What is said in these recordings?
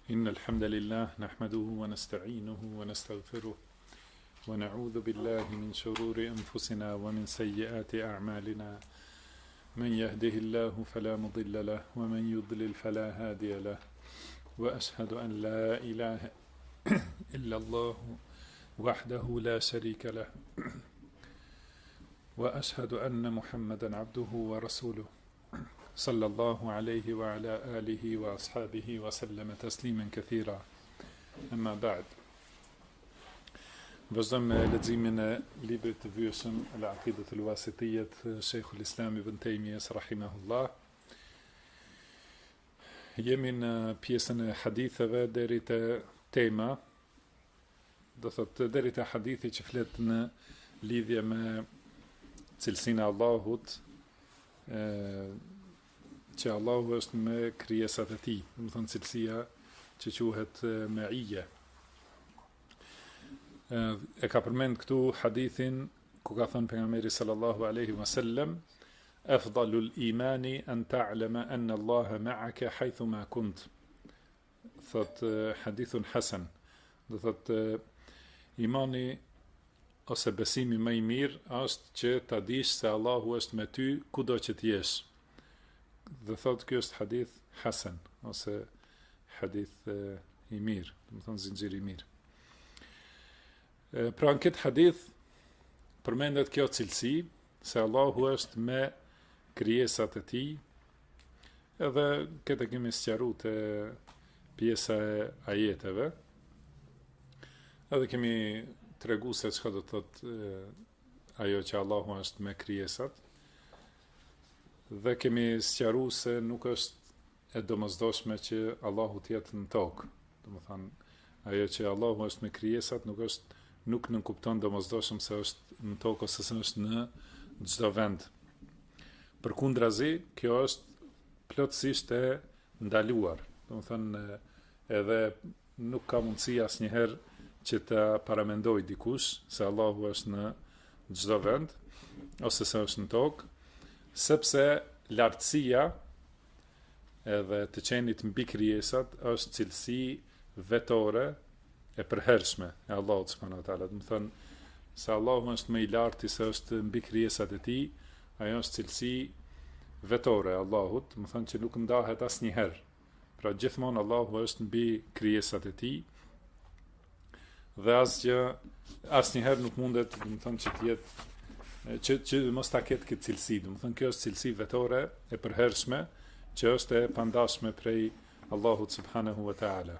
إن الحمد لله نحمده ونستعينه ونستغفره ونعوذ بالله من شرور أنفسنا ومن سيئات أعمالنا من يهده الله فلا مضل له ومن يضلل فلا هادي له وأشهد أن لا إله إلا الله وحده لا شريك له وأشهد أن محمدا عبده ورسوله صلى الله عليه وعلى آله وأصحابه وسلم تسليما كثيرا أما بعد. Vazhdojmë me leximin e librit të vyeshëm Al-Aqidat al-Wasitiyyah Sheikhul Islam Ibn Taymiyah rahimahullah. Jemi në pjesën e haditheve deri te tema, do thotë deri te hadithi që flet në lidhje me cilësinë e Allahut, që Allahu është me krijesat e tij, do të thonë cilësia që quhet me'iyya. E ka përmend këtu hadithin ku ka thënë pejgamberi sallallahu alaihi wasallam: "Afdalul imani an ta'lama anna Allaha ma'aka haythu ma kunt." Thot hadithun hasan. Do thot imani ose besimi më i mirë është që ta dish se Allahu është me ty kudo që të jesh. Dhe thot kjo është hadith hasan ose hadith i mirë, do të thonë zinxhir i mirë. Pra në këtë hadith përmendet kjo cilësi se Allahu është me krijesat e tij, edhe këtë kemi sqaruar te pjesa e ajeteve. Edhe kemi treguar se çka do të thotë ajo që Allahu është me krijesat. Dhe kemi sqaruar se nuk është e domosdoshme që Allahu të jetë në tokë. Domethënë, ajo që Allahu është me krijesat nuk nënkupton domosdoshëm se është në tokë ose se është në çdo vend. Përkundrazi, kjo është plotësisht e ndaluar. Domethënë, edhe nuk ka mundësi asnjëherë që ta paramendoj dikush se Allahu është në çdo vend ose se është në tokë, sepse lartësia edhe të qenit mbi krijesat është cilësi vetore e përhershme e Allahut subhanahu wa taala. Do të thonë se Allahu është më i lartë se është mbi krijesat e tij, ajo është cilësi vetore e Allahut, do të thonë që nuk ndahet asnjëherë. Pra gjithmonë Allahu është mbi krijesat e tij dhe asnjëherë nuk mundet, do të thonë që të jetë që mos ta ketë këtë cilësi. Do të thonë kjo është cilësi vetore e përhershme që është e pandashme prej Allahut subhanahu wa taala.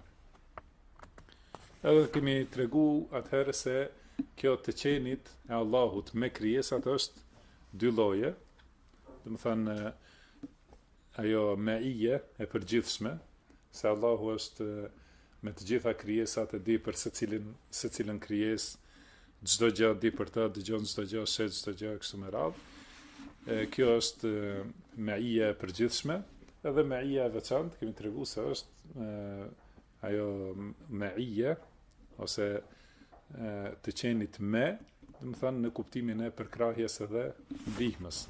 Edhe kemi tregu atëherë se kjo të qenit e Allahut me krijesat është dy lloje. Do të thonë ajo me'iyya e përgjithshme, se Allahu është me të gjitha krijesat, e di për secilën krijesë, çdo gjë di për të, dëgjon çdo gjë, shet çdo gjë kështu me radhë. Kjo është me'iyya e përgjithshme, edhe me'iyya e veçantë kemi treguar se është ajo me'iyya ose të qenit me, do të thonë në kuptimin e përkrahjes edhe ndihmës.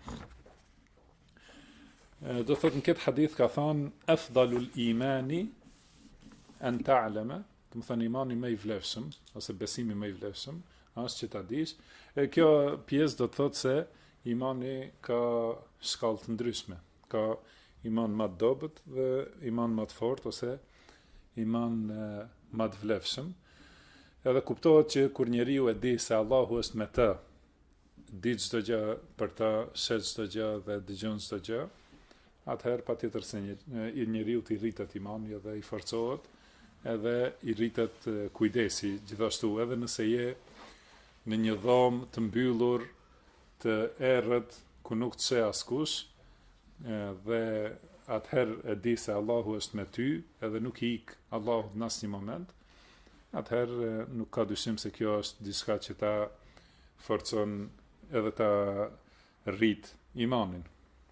Do thotë në këtë hadith ka thënë afdalul imani an ta'lama, do të thonë imani më i vlefshëm ose besimi më i vlefshëm është që ta dish. Kjo pjesë do të thotë se imani ka shkallë të ndryshme. Ka iman më të dobët dhe iman më të fortë ose iman më të vlefshëm. Edhe kuptohet që kur njeriu e di se Allahu është me të, di çdo gjë për të, shet çdo gjë dhe dëgjon çdo gjë, atëherë patjetër se njeriu i rritet imani edhe i forcohet, edhe i rritet kujdesi gjithashtu, edhe nëse je në një dhomë të mbyllur, të errët, ku nuk të sheh askush, dhe atëherë e di se Allahu është me ty, edhe nuk i ik Allahu në asnjë moment, atëherë nuk ka dyshim se kjo është diçka që ta forcon edhe ta rrit imanin.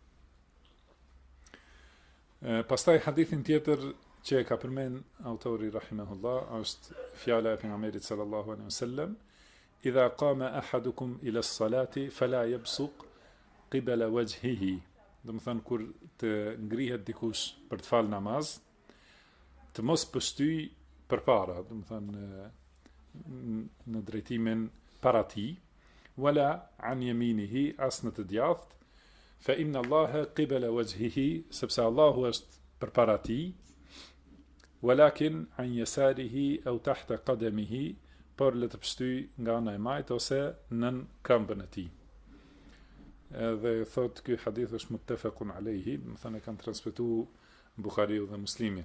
Pastaj hadithin tjetër që e ka përmend autori rahimahullah është fjala e pejgamberit sallallahu alaihi wasallam: "Idha qama ahadukum ila as-salati fala yabsuq qibala wajhihi." Do të thonë kur të ngrihet dikush për të falë namaz, të mos pështyj përpara, do të thënë në drejtimin para tij, wala an yaminihi, as në të djathtë, fa inna Allaha qibala wajhihi, sepse Allahu është përpara tij, walakin an yasarihi aw tahta qadamihi, por le të pështyj nga ana e majt ose nën këmbën e tij. Edhe thot ky hadith është muttafaqun alayhi, do të thënë kanë transmetuar Buhariu dhe Muslimi.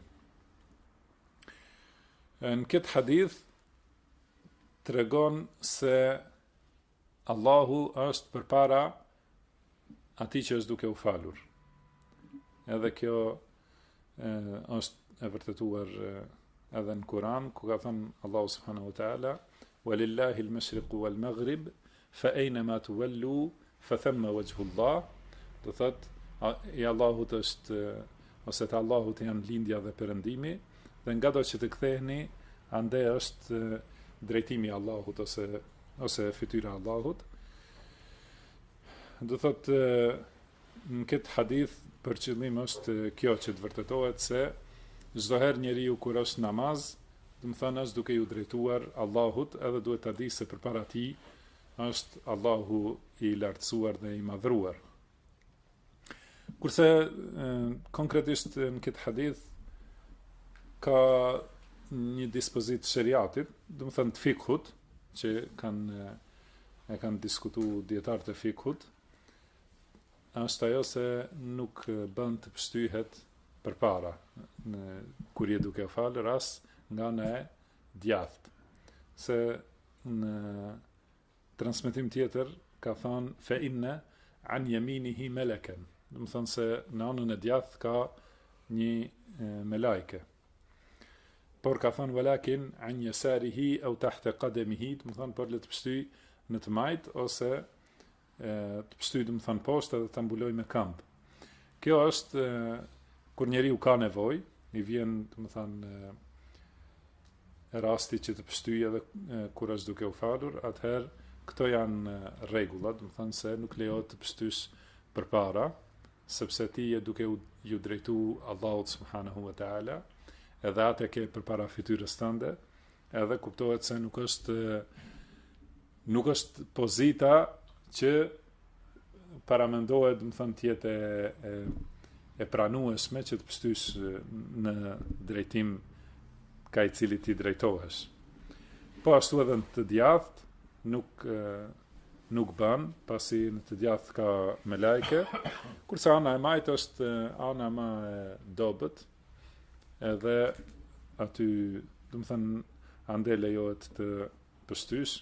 Në këtë hadith tregon se Allahu është përpara atij që është duke u falur. Edhe kjo është e vërtetuar edhe në Kur'an, ku ka thënë Allahu subhanahu wa ta'ala: "Walillahi al-mashriqu wal-maghrib, fa aynama tuwallu fa thamma wajhu Allah." Do thot i Allahut është ose të Allahut janë lindja dhe perëndimi, dhe nga do që të ktheheni, ande është drejtimi i Allahut ose fytyra e Allahut. Do thot në këtë hadith për qëllim është kjo që të vërtetohet se çdo herë njeriu kur është namaz, do të thënë është duke ju drejtuar Allahut, edhe duhet ta di se përpara tij është Allahu i lartësuar dhe i madhruar. Kurse konkretisht në këtë hadith ka një dispozit shariatit, do të thënë të fikhut, që kanë diskutuar dietarët e fikhut, është ajo se nuk bën të pështyhet përpara kur je duke falur as nga ana e djathtë. Se në transmetim tjetër ka thënë fa inna an yaminihi malakan, do të thonë se në anën e djathtë ka një melajke. Por ka thënë walakin an yasarihi aw tahta qadamihi, do të thonë për le të pështyj në të majt ose të pështyj, do të thonë poshtë, edhe ta mbuloj me këmbë. Kjo është kur njeriu ka nevojë, i vjen, do të thonë rasti që të pështyj edhe kur është duke u falur, atëherë këto janë rregulla, do të thonë se nuk lejohet të pështysh përpara, sepse ti je duke ju drejtu Allahut subhanahu wa ta'ala, edhe atë ke përpara fytyrës tënde, edhe kuptohet se nuk është pozita që paramendohet, do të thonë, të jetë e pranueshme që të pështysh në drejtim ka i cili ti drejtohesh. Po ashtu edhe në të djathtë nuk bën, pasi në të djathtë ka melajke, kurse ana e majt është ana më e dobët, edhe aty, do të thënë, ande lejohet të pështysh.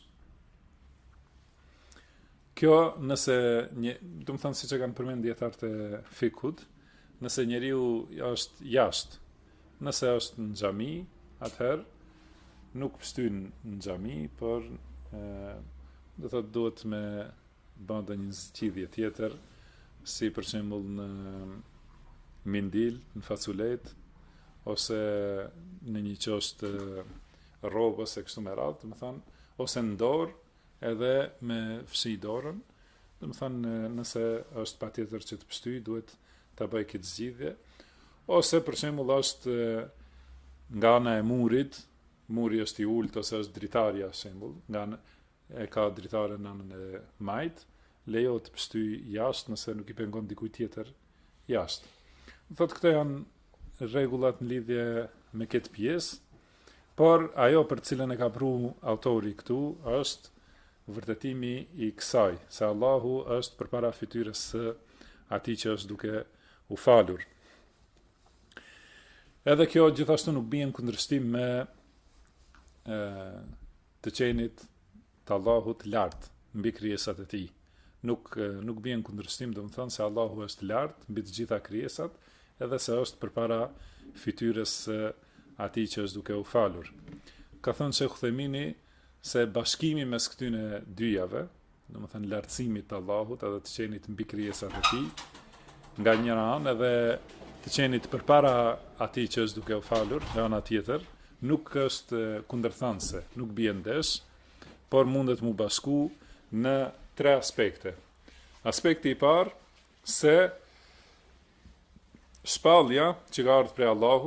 Kjo nëse do të thënë, siç e kanë përmendur dietarët e fikhut, nëse njeriu është jashtë, nëse është në xhami, atëherë nuk pështyn në xhami, por do të thotë duhet me bën një zgjidhje tjetër, si për shembull në mindil, në faculet, ose në një qostë rrobës e kështu me radhë, do të thonë, ose në dorë, edhe me fshi dorën, do të thonë nëse është patjetër që të pështyj, duhet ta bëj këtë zgjidhje, ose për shembull është nga ana e murit, muri është i ulët ose është dritarja, shembull, e ka dritare në anën e majt, lejohet të pështyj jashtë nëse nuk i pengon dikujt tjetër jashtë. Thotë këto janë rregullat në lidhje me këtë pjesë, por ajo për cilën e ka pru autori këtu është vërtetimi i kësaj, se Allahu është përpara fytyrës së atij që është duke u falur. Edhe kjo gjithashtu nuk bie në kundërshtim me të qenit të Allahut lart mbi krijesat e tij. Nuk bie në kundërshtim, do të thonë se Allahu është lart mbi të gjitha krijesat, edhe se është përpara fytyrës së atij që është duke u falur. Ka thënë Sheikh Uthemini se bashkimi mes këtyre dyjave, do të thënë lartësimi të Allahut edhe të qenit mbi krijesat e tij, nga njëra anë, edhe të qenit përpara atij që është duke u falur, nga ana tjetër, nuk është kundërthanëse, nuk bie ndesh, por mundet mu bashku në tre aspekte. Aspekti i parë, se shpallja që ka ardhur prej Allahut,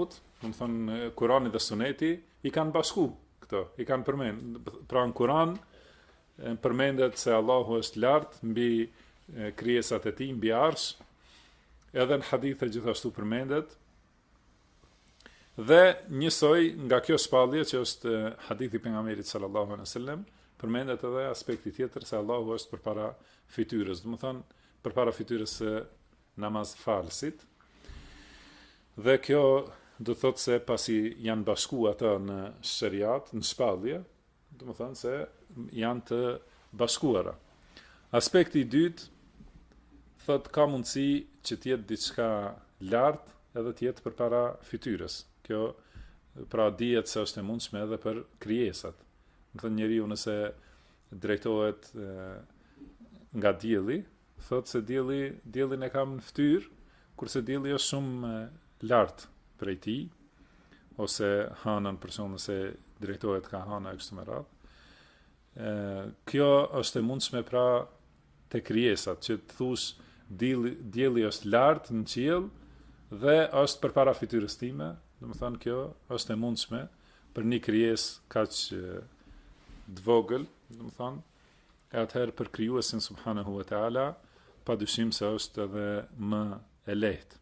do të thonë Kurani dhe Suneti i kanë bashku këto, i kanë përmend. Pra në Kuran përmendet se Allahu është lart mbi krijesat e tij, mbi arsh. Edhe në hadithe gjithashtu përmendet. Dhe njësoj nga kjo shpallje që është hadithi pejgamberit sallallahu alaihi wasallam, përmendet edhe aspekti tjetër se Allahu është përpara fytyrës, do të thonë përpara fytyrës së namaz falsit. Dhe kjo do thotë se pasi janë bashku ata në shariat, në shpallje, do të thonë se janë të bashkuara. Aspekti i dytë thotë ka mundësi që të jetë diçka lart edhe të jetë përpara fytyrës. Kjo pra dihet se është e mundshme edhe për krijesat. Do të thonë njeriu nëse drejtohet nga dielli, thotë se diellin e kam në fytyrë, kurse dielli është shumë lart prej tij, ose hanën për shembull nëse drejtohet ka hana e kështu me radhë. Kjo është e mundshme pra te krijesat, që të thush dielli është lart në qiell dhe është përpara fytyrës time. Do të thonë kjo është e mundshme për një krijesë kaq të vogël, do të thonë, e atëherë për krijuesin subhanahu wa taala padyshim se është edhe më e lehtë.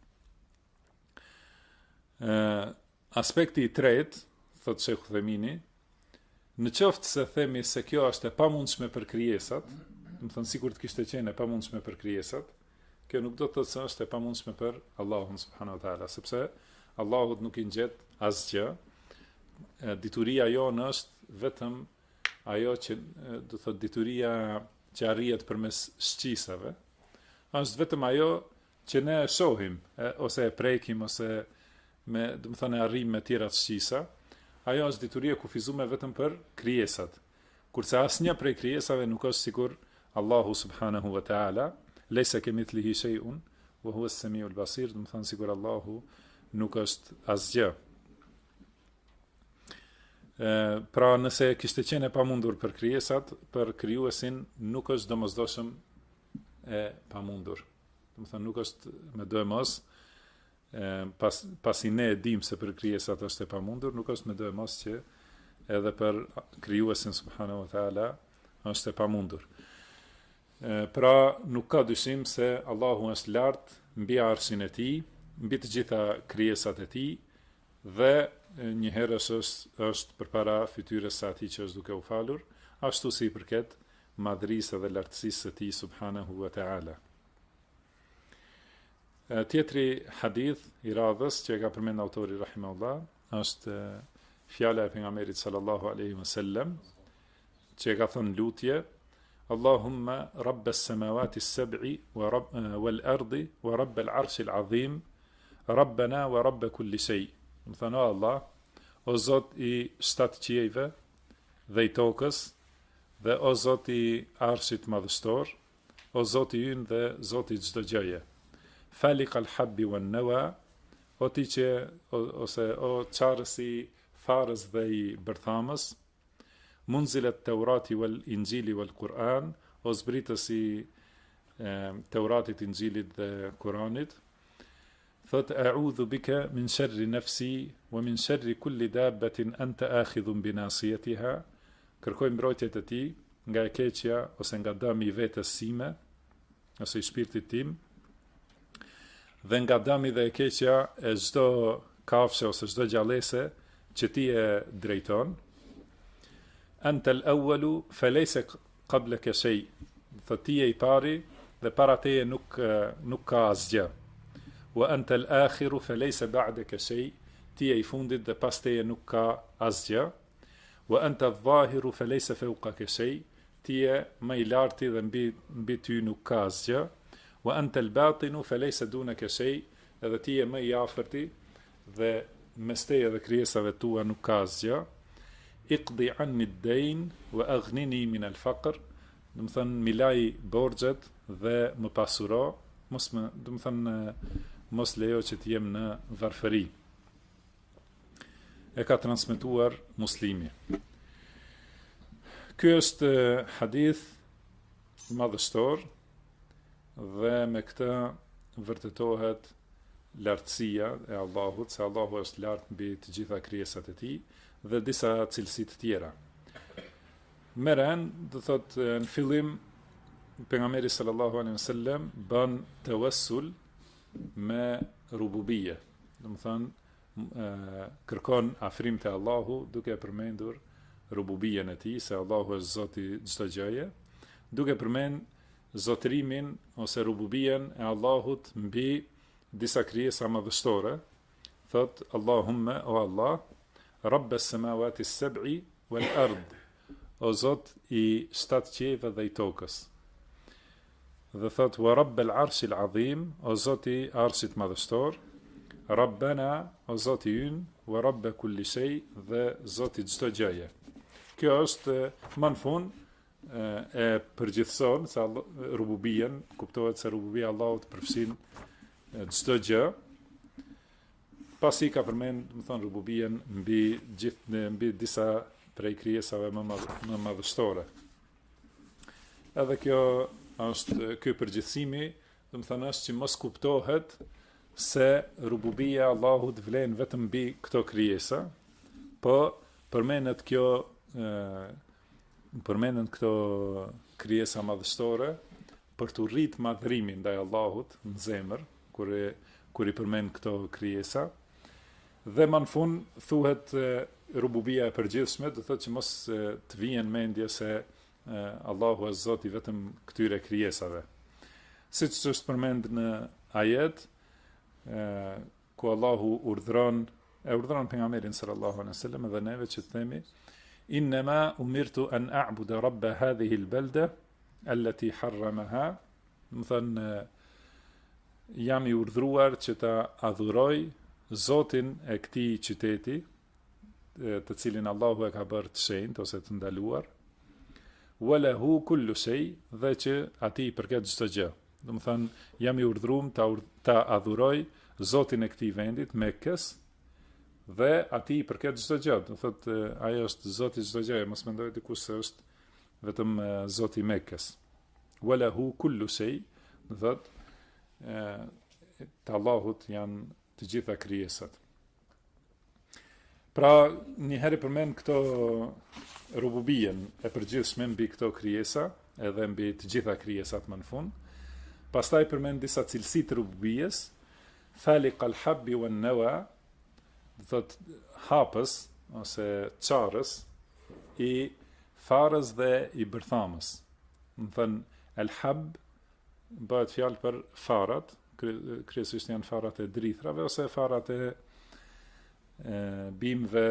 Aspekti i tretë, thotë Sheikh Uthemini, në qoftë se themi se kjo është e pamundshme për krijesat, do të thonë sikur të kishte qenë e pamundshme për krijesat, kjo nuk do të thotë se është e pamundshme për Allahun subhanahu wa taala, sepse Allahut nuk i ngjet asgjë. Dituria jonë është vetëm ajo që do thotë dituria që arrihet përmes shqisave. Është vetëm ajo që ne e shohim ose e prekim ose me, do të thonë, arrim me tjera të shqisa. Ajo është dituria kufizuar vetëm për krijesat. Kurse asnjë prej krijesave nuk është sikur Allahu subhanahu wa taala, laysa kamithlihi shay'un wa huwa as-sami'ul basir, do të thonë sikur Allahu nuk është asgjë. Pra nëse kishte qenë e pamundur për krijesat, për krijuesin nuk është domosdoshëm e pamundur. Do të thonë nuk është me do e mos, pasi ne e dim se për krijesat është e pamundur, nuk është me do e mos që edhe për krijuesin subhanahu wa taala është e pamundur. Pra nuk ka dyshim se Allahu është lart mbi arshin e tij, mbi të gjitha krijesat e tij, dhe njëherës është përpara fytyrës së atij që është duke u falur, ashtu si i përket madhrisë dhe lartësisë së tij subhanahu wa taala. Tjetri hadith i radhës që e ka përmend autori rahimahullah është fjala e pejgamberit sallallahu alaihi wasallam, që e ka thënë lutje: Allahumma rabb as-samawati as-sab'i wal ardi wa rabb al-'arshi al-'azim, Rabbena wa rabbe kulli shay. Më thënë, o Allah, o Zot i 7 qiejve dhe i tokës, dhe o Zot i arshit madhështor, o Zot i ynë dhe Zot i çdo gjëje. Falik al-habbi wan nawa, o ti që ose o çarës i farës dhe i bërthamës, munzilet Teurati wal Injili wal Kur'an, o zbritës i Teuratit, Injilit dhe Kuranit. Thot a'udhu bika min sharri nafsi wa min sharri kulli dabbatin anta akhidhun bi nasiyatiha. Kërkoj mbrojtjet e tij nga e keqja ose nga dëmi i vetes sime ose i shpirtit tim, dhe nga dëmi dhe e keqja e çdo kafshë ose çdo gjallëse që ti e drejton. Anta al-awwalu falaysa qablaka shay. Thot ti je i pari dhe para teje nuk ka asgjë. Wa anta al-akhiru falaysa ba'daka shay, ti je i fundit dhe pas teje nuk ka asgjë. Wa anta adh-dhahiru falaysa fawqaka shay, ti je më i larti dhe mbi ty nuk ka asgjë. Wa anta al-batinu falaysa dunaka shay, edhe ti je më i afërti dhe mes teje dhe krijesave tua nuk ka asgjë. Iqdi anni ad-dayn wa aghnini min al-faqr, do të thënë milaj borxhet dhe më pasuro, do të thënë mos lejo që të jem në varfëri. E ka transmetuar Muslimi. Ky është hadith madhështor dhe me këtë vërtetohet lartësia e Allahut, se Allahu është lartë mbi të gjitha krijesat e tij dhe disa cilësi të tjera. Meren, do thot në fillim pejgamberi sallallahu alaihi wasallam bën tawassul me rububie. Do të thonë kërkon afrim te Allahu duke përmendur rububien e tij, se Allahu është Zoti i çdo gjëje, duke përmend zotërimin ose rububien e Allahut mbi disa krijesa madhështore. Thot Allahumma o Allah, Rabb as-samawati as-sab'i wal ard, o Zot i 7 qiejve dhe i tokës. Dhe thot wa Rabb al-arsh al-azim, o Zot i arshit madhështor, Rabbana, o Zot i ynë, wa Rabb kulli shay, dhe Zot i çdo gjëje. Kjo është më në fund e përgjithson se rububien, kuptohet se rububia Allahut përfshin çdo gjë. Pasi ka përmend, më thon, rububien mbi disa prej krijesave më madhështore. Edhe kjo është ky përgjithësimi, do të thonë është që mos kuptohet se rububia Allahut vlen vetëm mbi këto krijesa, po përmendet këto krijesa madhështore për të rrit madhrimin ndaj Allahut në zemër, kur i përmend këto krijesa. Dhe më në fund thuhet rububia e përgjithshme, do thotë që mos të vijen mendje se Allahu është Zoti vetëm këtyre krijesave. Siç është përmend në ajet, ku Allahu urdhron pejgamberin sallallahu alaihi wasallam dhe neve që të themi innama umirtu an a'budu rabb hadhihi al-balda allati harramaha, do thënë jam i urdhëruar që ta adhuroj Zotin e këtij qyteti, të cilin Allahu e ka bërë të shenjtë ose të ndaluar, walahu kullu shay, dhe që atij i përket çdo gjë. Do të thënë jam i urdhëruar ta adhuroj Zotin e këtij vendit, Mekës, dhe atij i përket çdo gjë. Do thotë ai është Zoti i çdo gjëje, mos mendoj dikush se është vetëm Zoti i Mekës. Walahu kullu shay, do thotë te Allahut janë të gjitha krijesat. Pra, një herë përmend këto rububien e përgjithshme mbi këto krijesa, edhe mbi të gjitha krijesat më në fund. Pastaj përmend disa cilësi të rububies, Faliq al-habbi wan-nawa, do thot hapës ose çarrës i farës dhe i bërthamës. Do thënë el-hab bëhet fjalë për farat, kryesisht janë farat e drithrave ose farat e bimëve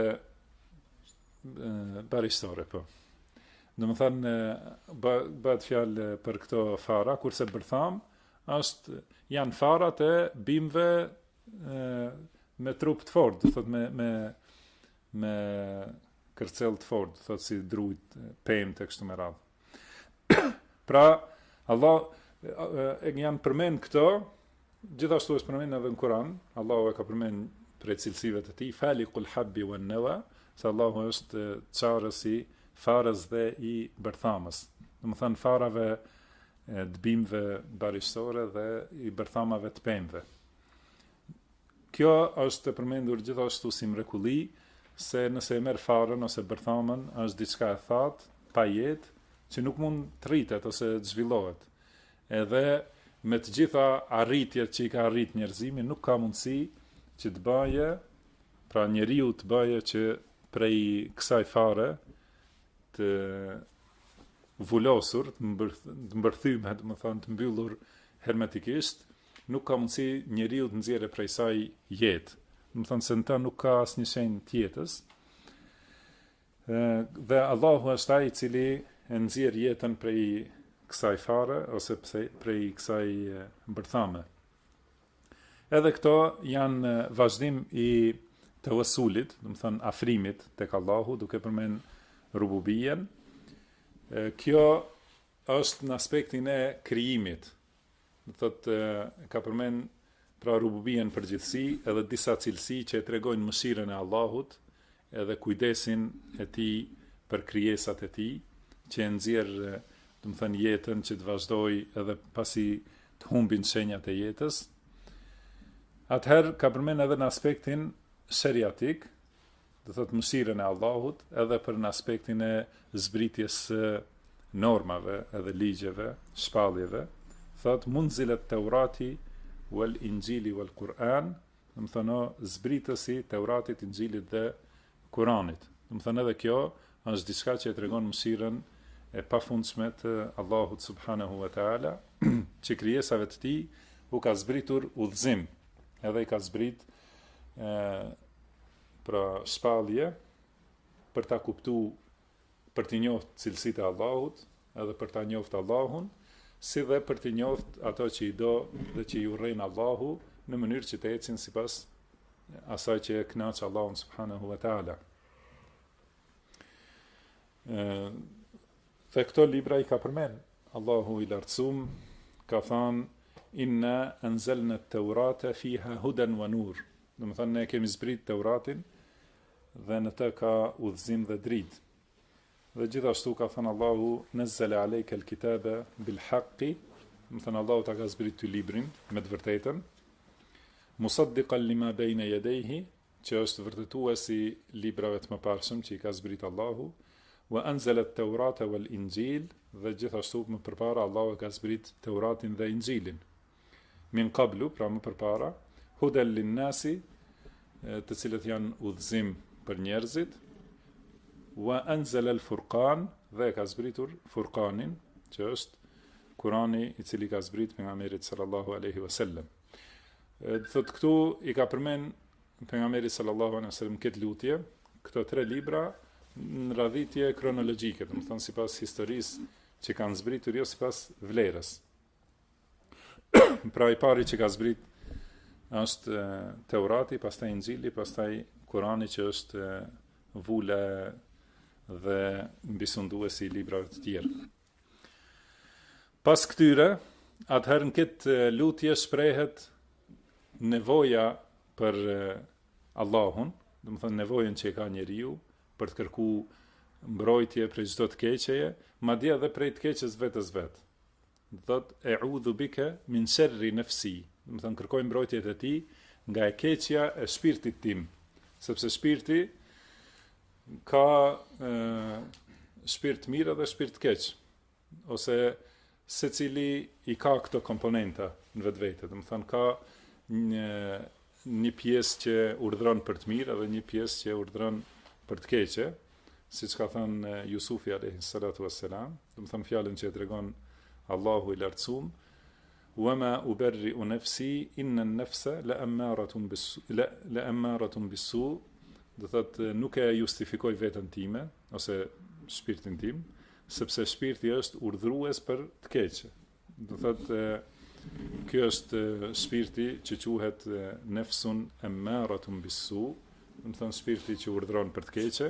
baristore, po. Do të thënë bëhet fjalë për këto fara, kurse bërtham janë farat e bimëve me trup të fortë, do thotë me kërcell të fortë, do thotë si drujt, pemë kështu me radhë. Pra, Allah e janë përmend këto, gjithashtu është përmend edhe në Kur'an, Allahu e ka përmend prej cilësive të tij, Faliqul habbi wan nawa, se Allahu është çarës i farës dhe i bërthamës. Do të thënë farave të bimëve barishore dhe i bërthamave të pemëve. Kjo është përmendur gjithashtu si mrekulli, se nëse e merr farën ose bërthamën, është diçka e thatë, pa jetë, që nuk mund të rritet ose të zhvillohet. Edhe me të gjitha arritjet që i ka arrit njerëzimi, nuk ka mundësi që të baje, pra njeriu të baje që prej kësaj fare të vulosur, të mbërthyme, do të thonë të mbyllur hermetikisht, nuk ka mundësi njeriu të nxjerrë prej saj jetë. Do të thonë se në ta nuk ka asnjë shenjë të jetës. Dhe Allahu është ai i cili e nxjerr jetën prej kësaj fare ose prej kësaj bërthame. Edhe këto janë vazhdim i tawassulit, do të thonë afrimit tek Allahu, duke përmend rububien. Kjo është në aspektin e krijimit. Do thotë ka përmend pra rububien përgjithësi, edhe disa cilësi që e tregojnë mëshirën e Allahut, edhe kujdesin e tij për krijesat e tij, që e nxjerr, do të thënë jetën që të vazhdoj edhe pasi të humbin shenjat e jetës. Atëherë ka përmend edhe në aspektin shariatik, do thotë mëshirën e Allahut, edhe për në aspektin e zbritjes së normave edhe ligjeve, shpalljeve, thotë munzilet Teurati wal Injili wal Kur'an, do të thonë zbritësi Teuratit, Injilit dhe Kuranit. Do të thonë edhe kjo është diçka që e tregon mëshirën e pafundshme të Allahut subhanahu wa taala, që krijesave të tij u ka zbritur udhëzim, edhe i ka zbrit pra shpallje për ta kuptuar, për të njohur cilësitë e Allahut, edhe për ta njohur Allahun, si dhe për të njohur ato që i do dhe që i urrejnë Allahu në mënyrë që të ecin sipas asaj që e kënaq Allahun subhanahu wa taala. Dhe këto libra i ka përmend Allahu i lartësuar, ka thënë inna anzalna at-taurata fiha hudan wa nur. Do të thonë ne kemi zbrit Teuratin dhe në të ka udhëzim dhe dritë. Dhe gjithashtu ka thënë Allahu nazzala alayka al-kitaba bil haqqi, do të thënë Allahu ta ka zbrit ty librin me të vërtetën, musaddiqan lima bayna yadayhi, që është vërtetuesi librave të mëparshëm që i ka zbrit Allahu, wa anzala at-taurata wal injil, dhe gjithashtu më përpara Allahu ka zbrit Teuratin dhe Injilin. Min qablu, pra më përpara, hudan lin-nasi, të cilët janë udhëzim për njerëzit, wa anzala al-furqan, dhe ka zbritur Furqanin, që është Kurani i cili ka zbrit pejgamberit sallallahu alaihi wasallam. Thot këtu i ka përmend pejgamberi sallallahu alaihi wasallam këtë lutje, këto 3 libra në radhitje kronologjike, do të thonë sipas historisë që kanë zbritur, jo sipas vlerës. Pra i pari që ka zbrit është Teurati, pastaj Injili, pastaj Kurani që është vula dhe mbisunduesi i librave të tjerë. Pas këtyre, atëherë në këtë lutje shprehet nevoja për Allahun, do të thonë nevojën që ka njeriu për të kërkuar mbrojtje prej çdo të keqeje, madje edhe prej të keqes vetes vet. Do thotë e'udhu bika min sharri nafsi, do të thonë kërkoj mbrojtjet e tij nga e keqja e shpirtit tim, sepse shpirti ka shpirt mirë dhe shpirt keq, ose secili i ka këto komponenta në vetvete, do të thonë ka një pjesë që urdhëron për të mirë dhe një pjesë që urdhëron për të keqe, siç ka thënë Jusufi alayhi salatu wassalam, do të thonë fjalën që e tregon Allahu i lartësuar, wama uberri'u nafsi inna an-nafsa la'ammaratun bis-su, do thotë nuk e justifikoj veten time ose shpirtin tim, sepse shpirti është urdhërues për të keqe. Do thotë ky është shpirti që quhet nafsun ammaratun bis-su, do të thonë shpirti që urdhëron për të keqe.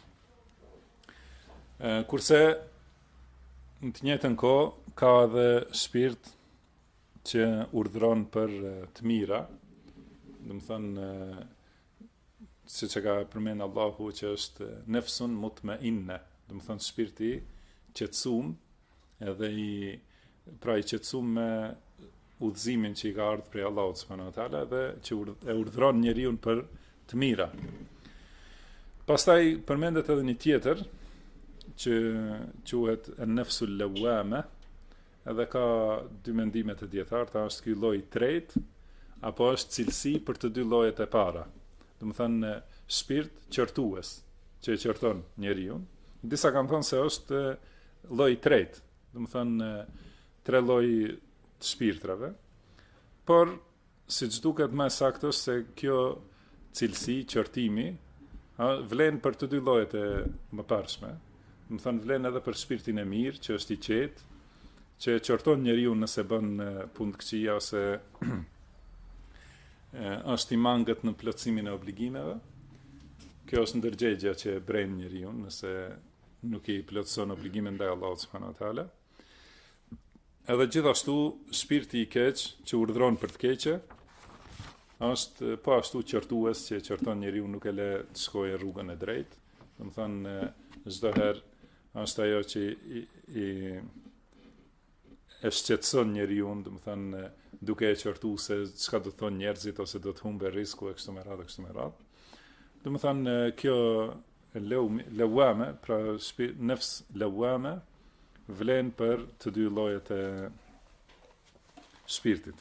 Kurse në të njëjtën kohë ka edhe shpirt që urdhëron për të mira, do të thonë siç e ka përmend Allahu që është nafsun mutma'inna, do të thonë shpirti qetësuar, edhe i qetësuar me udhëzimin që i ka ardhur prej Allahut subhanahu wa taala dhe që e urdhëron njeriu për të mira. Pastaj përmendet edhe një tjetër që quhet an-nafsul lawwama, edhe ka 2 mendime të dietarë, është ky lloj i tretë apo është cilësi për të 2 llojet e para. Do të thënë shpirt qortues, që e qorton njeriu. Disa kanë thënë se është lloji i tretë, do të thënë 3 lloj të shpirtrave. Por siç duket më saktë se kjo cilësi, qortimi, vlen për të 2 llojet e mëparshme. Do të thënë vlen edhe për shpirtin e mirë, që është i qetë, që e qorton njeriu nëse bën punë të këqija ose është i mangët në plotësimin e obligimeve. Kjo është ndërgjegja që e bren njeriu nëse nuk i plotëson obligimin ndaj Allahut subhanahu wa taala. Edhe gjithashtu shpirti i keq që urdhëron për të keqe është po ashtu qortues që qorton njeriu, nuk e le të shkojë rrugën e drejtë. Do të thonë çdo herë është ajo që e shqetëson njeriu, do të thonë duke e qortu se çka do të thonë njerëzit ose do të humbe risku e kështu me radhë. Do të thonë kjo lewame, pra nefs lewame vlen për të dy llojet e shpirtit.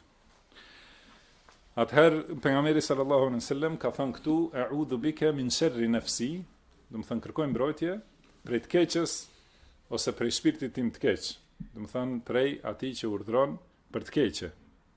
Atëherë pejgamberi sallallahu alaihi wasallam ka thënë këtu a'udhu bika min sharri nafsi, do të thonë kërkoj mbrojtje prej të keqës ose prej shpirtit tim të keq, do të thonë prej atij që urdhron për të keqe.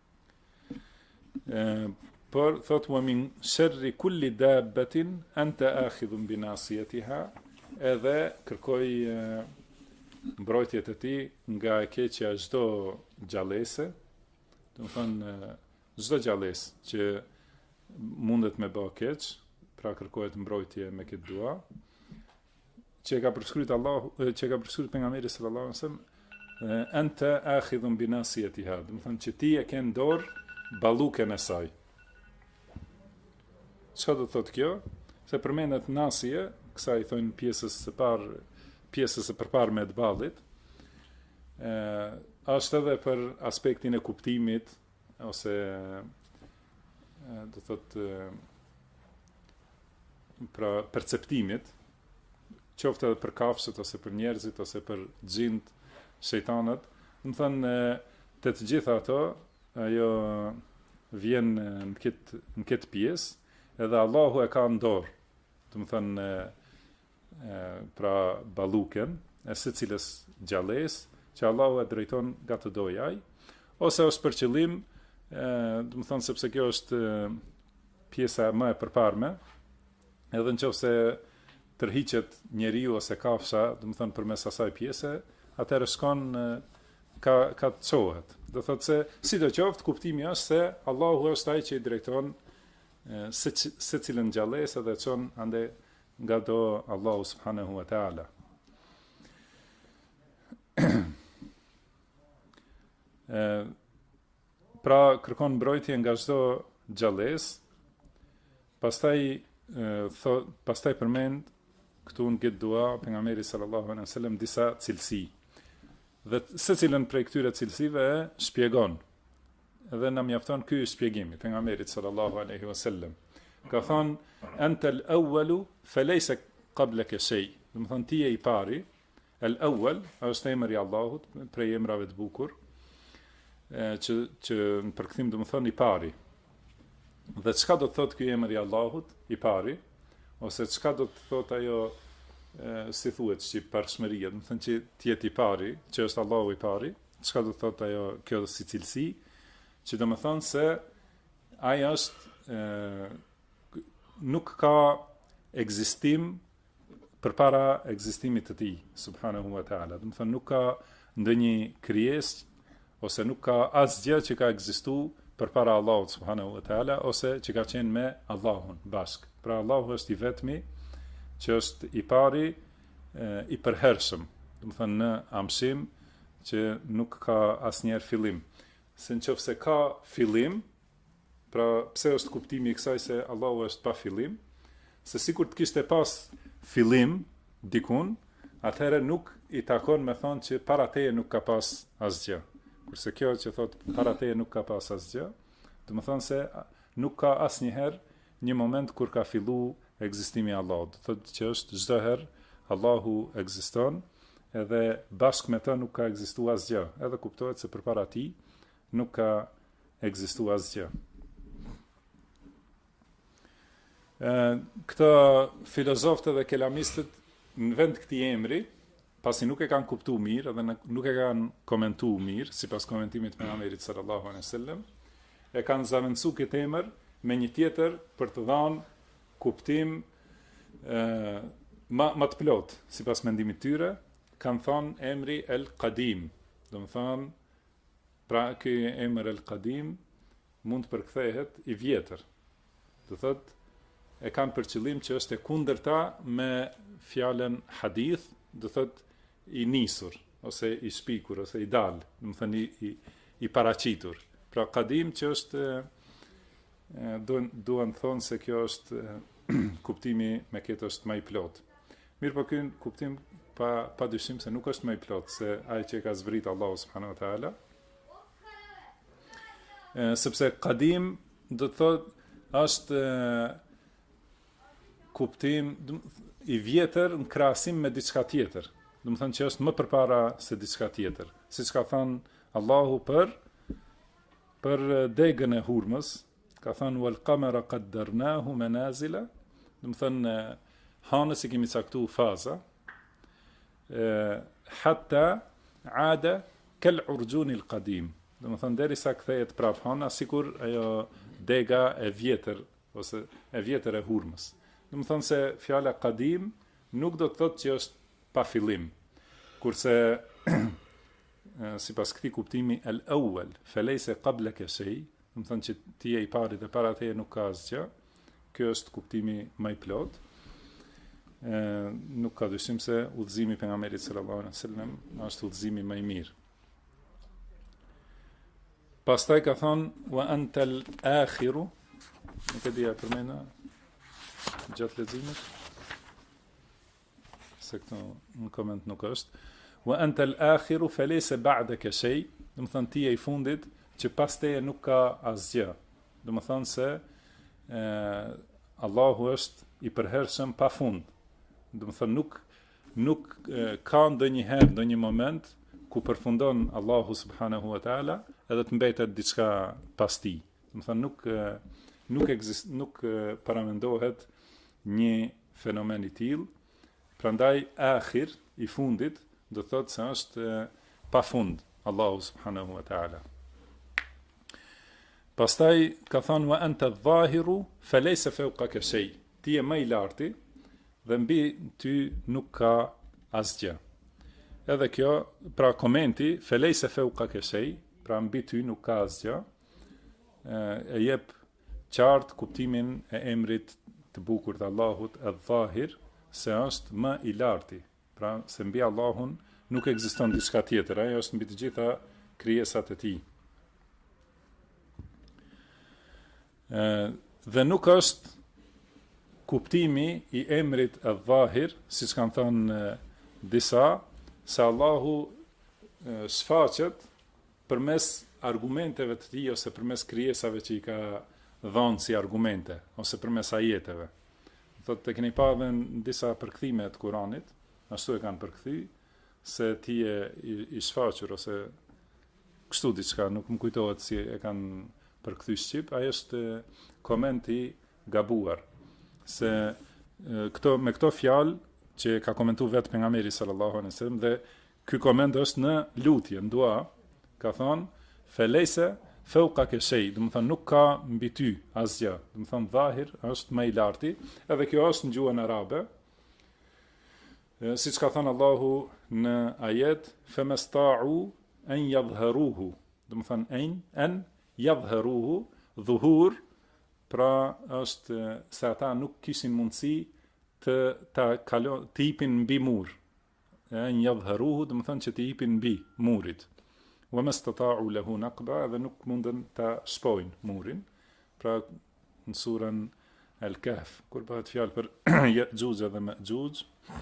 Por thot wa min sharri kulli dabbatin anta akhidhun bi nasiyatiha, edhe kërkoj mbrojtjet e tij nga e keqja çdo gjallëse, do të thonë çdo gjallës që mundet me bë keq, pra kërkohet mbrojtje me këtë dua, që ka përshkruajtur Allahu, që ka përshkruajtur pejgamberi sallallahu alaihi wasallam, anta akhidhun bi nasiyatiha, do të thonë që ti e ke në dorë ballukën e saj. Çfarë do të thotë kjo? Se përmendet nasje, kësaj thonë pjesës së përparme të ballit, është edhe për aspektin e kuptimit ose do thotë pra perceptimit, qoftë edhe për kafshët ose për njerëzit ose për xhint, shejtanët, do të thënë të gjitha ato ajo vjen në këtë pjesë, edhe Allahu e ka në dorë, do të thënë pra balluken e secilës gjallës që Allahu e drejton nga të dojaj, ose është për qëllim, do të thonë sepse kjo është pjesa më e përparme, edhe nëse tërhiqet njeriu ose kafsha, do të thonë përmes asaj pjese, atëherë shkon ka të çohet. Do thotë se sidoqoftë kuptimi është se Allahu është ai që i drejton secilën gjallësë dhe çon ande nga do Allahu subhanahu wa taala. Pra kërkon mbrojtje nga çdo gjallësë, pastaj përmend këtu në këtë dua pejgamberi sallallahu alaihi wasallam disa cilësi. Dhe secilën prej këtyre cilësive e shpjegon. Edhe na mjafton ky shpjegimi pejgamberit sallallahu alaihi wasallam. Ka thonë anta al-awwalu falaysa qablaka shay. Do të thonë ti je i pari. Al-awwal është emri i Allahut, prej emrave të bukur, që në përkthim do të thonë i pari. Dhe çka do të thotë ky emër i Allahut, i pari, ose çka do të thotë ajo si thuhet që parshmëria, do të thënë që ti je i pari, që është Allahu i pari, çka do të thotë ajo kjo si cilësi, që do të thonë se ai është nuk ka ekzistim përpara ekzistimit të tij subhanahu wa taala. Do të thonë nuk ka ndonjë krijesë ose nuk ka asgjë që ka ekzistuar përpara Allahut subhanahu wa taala ose që ka qenë me Allahun bashk. Pra Allahu është i vetmi që është i pari, i përhershëm, do të thënë në amësim që nuk ka asnjëherë fillim. Se nëse ka fillim, pra pse është kuptimi i kësaj se Allahu është pa fillim, se sikur të kishte pas fillim dikun, atëherë nuk i takon me thonë që para teje nuk ka pas asgjë. Kurse kjo që thotë para teje nuk ka pas asgjë, do të thonë se nuk ka asnjëherë një moment kur ka fillu ekzistimi i Allahut. Do thotë që është çdo herë Allahu ekziston, edhe bashkë me të nuk ka ekzistuar asgjë. Edhe kuptohet se përpara tij nuk ka ekzistuar asgjë. Këto filozofët dhe kelamistët në vend këtij emri, pasi nuk e kanë kuptuar mirë dhe nuk e kanë komentuar mirë sipas komentimit të pejgamberit sallallahu alaihi wasallam, e kanë zaventsuar këtë emër me një tjetër për të dhënë kuptim më të plot, sipas mendimit tyre, kanë thënë emri El Qadim. Do të thonë, pra ky emër El Qadim mund të përkthehet i vjetër. Do thotë e kanë për qëllim që është e kundërta me fjalën hadith, do thotë i nisur ose i shpikur ose i dal, do të thënë i paraqitur. Pra Qadim që është duan të thonë se kjo është kuptimi me këtë është më i plot. Mirë po ky kuptim pa dyshim se nuk është më i plot se ai që ka zbrit Allahu subhanahu wa taala. sepse qadim do të thot është kuptim i vjetër në krahasim me diçka tjetër. Do të thënë që është më përpara se diçka tjetër. Siç ka thënë Allahu për degën e hurmës, ka thënë wal qamara qaddarnahu manazila, do të thënë hanës i kemi caktuar faza, hatta ada kal urjun al qadim. Do të thënë derisa kthehet prap hana sikur ajo dega e vjetër ose e vjetër e hurmës. Do të thënë se fjala qadim nuk do të thotë që është pa fillim. Kurse sipas këtij kuptimi al-awwal, falaysa qablaka shay, do të thonë që ti je i pari dhe para teje nuk ka asgjë. Ky është kuptimi më i plot. Nuk ka dyshim se udhëzimi i pejgamberit sallallahu alaihi wasallam është udhëzimi më i mirë. Pastaj ka thonë wa antal akhiru, nuk e dia përmenda gjatë leximit, se këto në koment nuk është. Wa anta al-akhiru falaysa ba'daka shay, do të thonë ti je i fundit që pas teje nuk ka asgjë. Do të thonë se Allahu është i përhershëm pa fund. Do të thonë nuk ka ndonjëherë ndonjë moment ku përfundon Allahu subhanahu wa taala edhe të mbetet diçka pas tij. Do të thonë nuk paramendohet një fenomen i tillë. Prandaj akhir i fundit do thotë se është pa fund Allahu subhanahu wa taala. Pastaj ka thënë wa anta adh-dhahiru falaysa fawqaka shay. Ti je më i larti dhe mbi ty nuk ka asgjë. Edhe kjo, pra komenti falaysa fawqaka shay, pra mbi ty nuk ka asgjë, e jep qartë kuptimin e emrit të bukur të Allahut adh-dhahir, se është më i larti. Pra, se mbi Allahun nuk ekziston diçka tjetër, ajo është mbi të gjitha krijesat e tij. Dhe nuk është kuptimi i emrit adh-dhahir, siç kanë thënë disa, se Allahu shfaqet përmes argumenteve të tij ose përmes krijesave që i ka dhënë si argumente ose përmes ajeteve. Thotë të keni pa dhe në disa përkthime të Kuranit, ashtu e kanë përkthy, se ti je i shfaqur ose kështu diçka, nuk më kujtohet si e kanë përkthy shqip, ai është komenti gabuar. Se me këto fjalë që ka komentuar vetë pejgamberi sallallahu alaihi wasallam dhe ky koment është në lutje, në dua, ka thonë falaysa fawqaka shay, do të thonë nuk ka mbi ty asgjë. Do të thonë dhahir është më i larti, edhe kjo është në gjuhën arabe. Siç ka thënë Allahu në ajet, famasta'u an yadhharuhu. Do të thonë an yadhharuhu, dhuhur, pra është se ata nuk kishin mundësi të hipin mbi mur. An yadhharuhu, do të thonë që të hipin mbi murit. Wa mastata'u lahu naqba, dhe nuk mundën ta shpojnë murin. Pra në surën Al-Kahf, kur bëhet fjalë për Ya'juj dhe Ma'juj,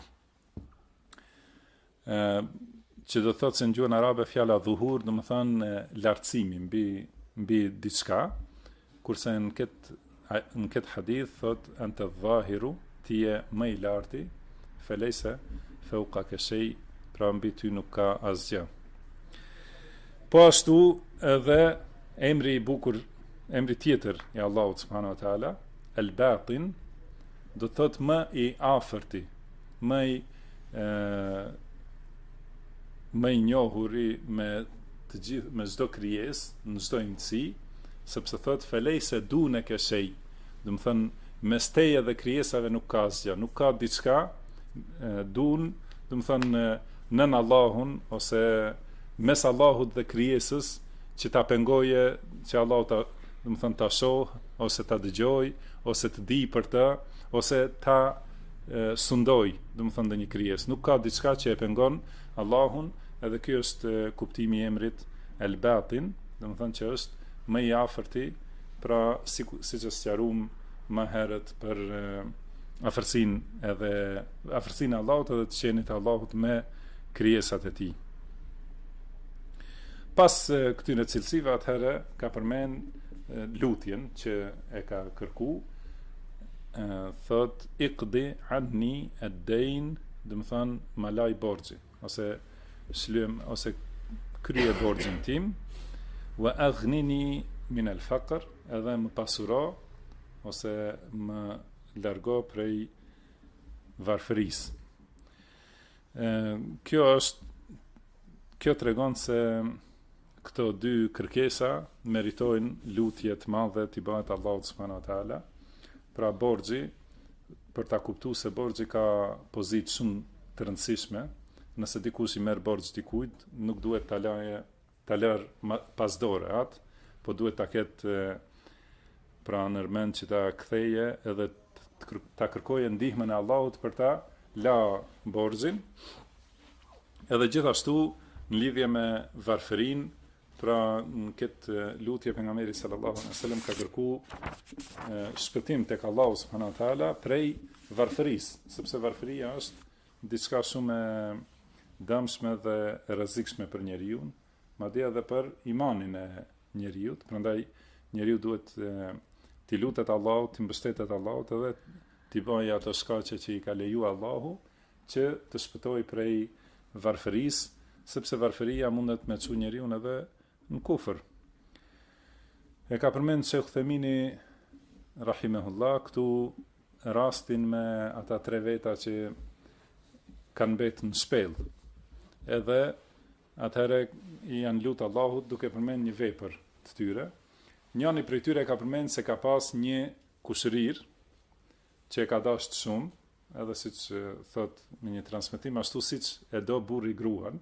që do thotë se në gjuhën arabe fjala dhuhur do të thonë lartësimi mbi diçka, kurse në këtë hadith thot anta adh-dhahiru, ti je më i larti, falaysa fawqaka shay, pra mbi ty nuk ka asgjë. Po ashtu edhe emri i bukur, emri tjetër i Allahut subhanahu wa taala, al-batin, do të thotë më i afërti, më i njohuri me të gjithë, me çdo krijesë, në çdo imësi, sepse thotë falaysa dunaka shay, do të thonë mes teje dhe krijesave nuk ka asgjë, nuk ka diçka do të thonë nën Allahun ose mes Allahut dhe krijesës që ta pengoje që Allahu do të thonë ta shoh ose ta dëgjoj ose të di për të ose ta sundoj, do të thonë ndonjë krijesë. Nuk ka diçka që e pengon Allahun, edhe ky është kuptimi i emrit El-Batin, do të thonë që është më i afërti, pra siç e sqaruam më herët për afërsinë e Allahut edhe të qenit e Allahut me krijesat e tij. Pas këtyre cilësive atëherë ka përmend lutjen që e ka kërku, thot iqdi anni ad-dayn, do të thonë ma laj borxhin, ose shlym ose krye borxhin tim, wa aghnini min al-faqr, edhe më pasuro ose më largo prej varfërisë. Kjo tregon se këto dy kërkesa meritojnë lutje të madhe t'i bëhet Allahut subhanahu wa taala. Pra borxhi, për ta kuptuar se borxhi ka pozitë shumë të rëndësishme, nëse dikush i merr borxh dikujt, nuk duhet ta lërë pas dore atë, po duhet ta ketë pra nërmend që ta ktheje edhe ta kërkoje ndihmën e Allahut për ta la borxhin. Edhe gjithashtu në lidhje me varfërinë, pra në këtë lutje pejgamberi sallallahu alaihi wasallam ka kërku shpëtim tek Allahu subhanahu wa taala prej varfërisë, sepse varfëria është diçka shumë e dëmshme dhe e rrezikshme për njeriu, madje edhe për imanin e njeriu. Prandaj njeriu duhet t'i lutet Allahut, t'i mbështetet Allahut edhe t'i bëjë ato shkaqe që i ka leju Allahu që të shpëtojë prej varfërisë, sepse varfëria mundet me çu njeriu edhe në kufër. E ka përmend Sheikh Themini rahimahullah këtu rastin me ata tre veta që kanë mbetë në shpellë. Edhe atëherë i janë lutë Allahut duke përmend një vepër të tyre. Njëri prej tyre ka përmend se ka pas një kushërir që e ka dashur shumë, edhe siç thot në një transmetim, ashtu siç e do burri gruan.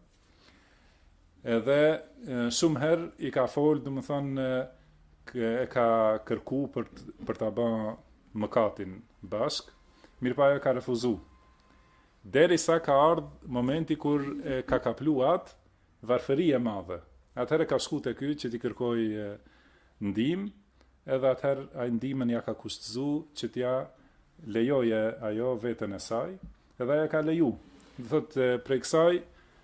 Edhe shumë herë i ka folë, do të thonë, e ka kërku për ta bërë mëkatin bashk, mirëpo ajo ka refuzu. Derisa ka ardhur momenti kur ka kaplu atë varfëri e madhe. Atëherë ka shku te ky që t'i kërkoj ndihmë, edhe atëherë ai ndihmën ja ka kushtzu që t'ja lejoje ajo veten e saj, edhe ajo ka leju. Do thotë prej kësaj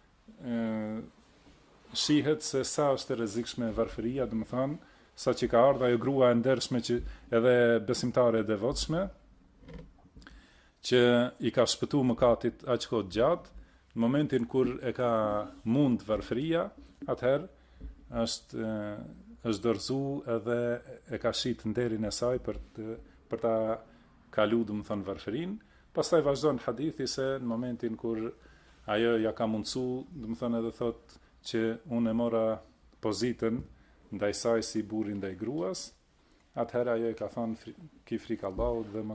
shihet se sa është e rrezikshme varfëria, do të thonë, sa që ka ardhur ajo grua e ndershme që edhe besimtare e devotshme, që i ka shpëtuar mëkatit aq kohë gjatë, në momentin kur e ka mund varfëria, atëherë është dorëzu edhe e ka shit nderin e saj për ta kalu, do të thonë, varfërinë. Pastaj vazhdon hadithi se në momentin kur ajo ja ka mundsu, do të thonë, edhe thotë që unë e mora pozitën ndaj saj si burri ndaj gruas, atëherë ajo i ka thënë ki frikë Allahut dhe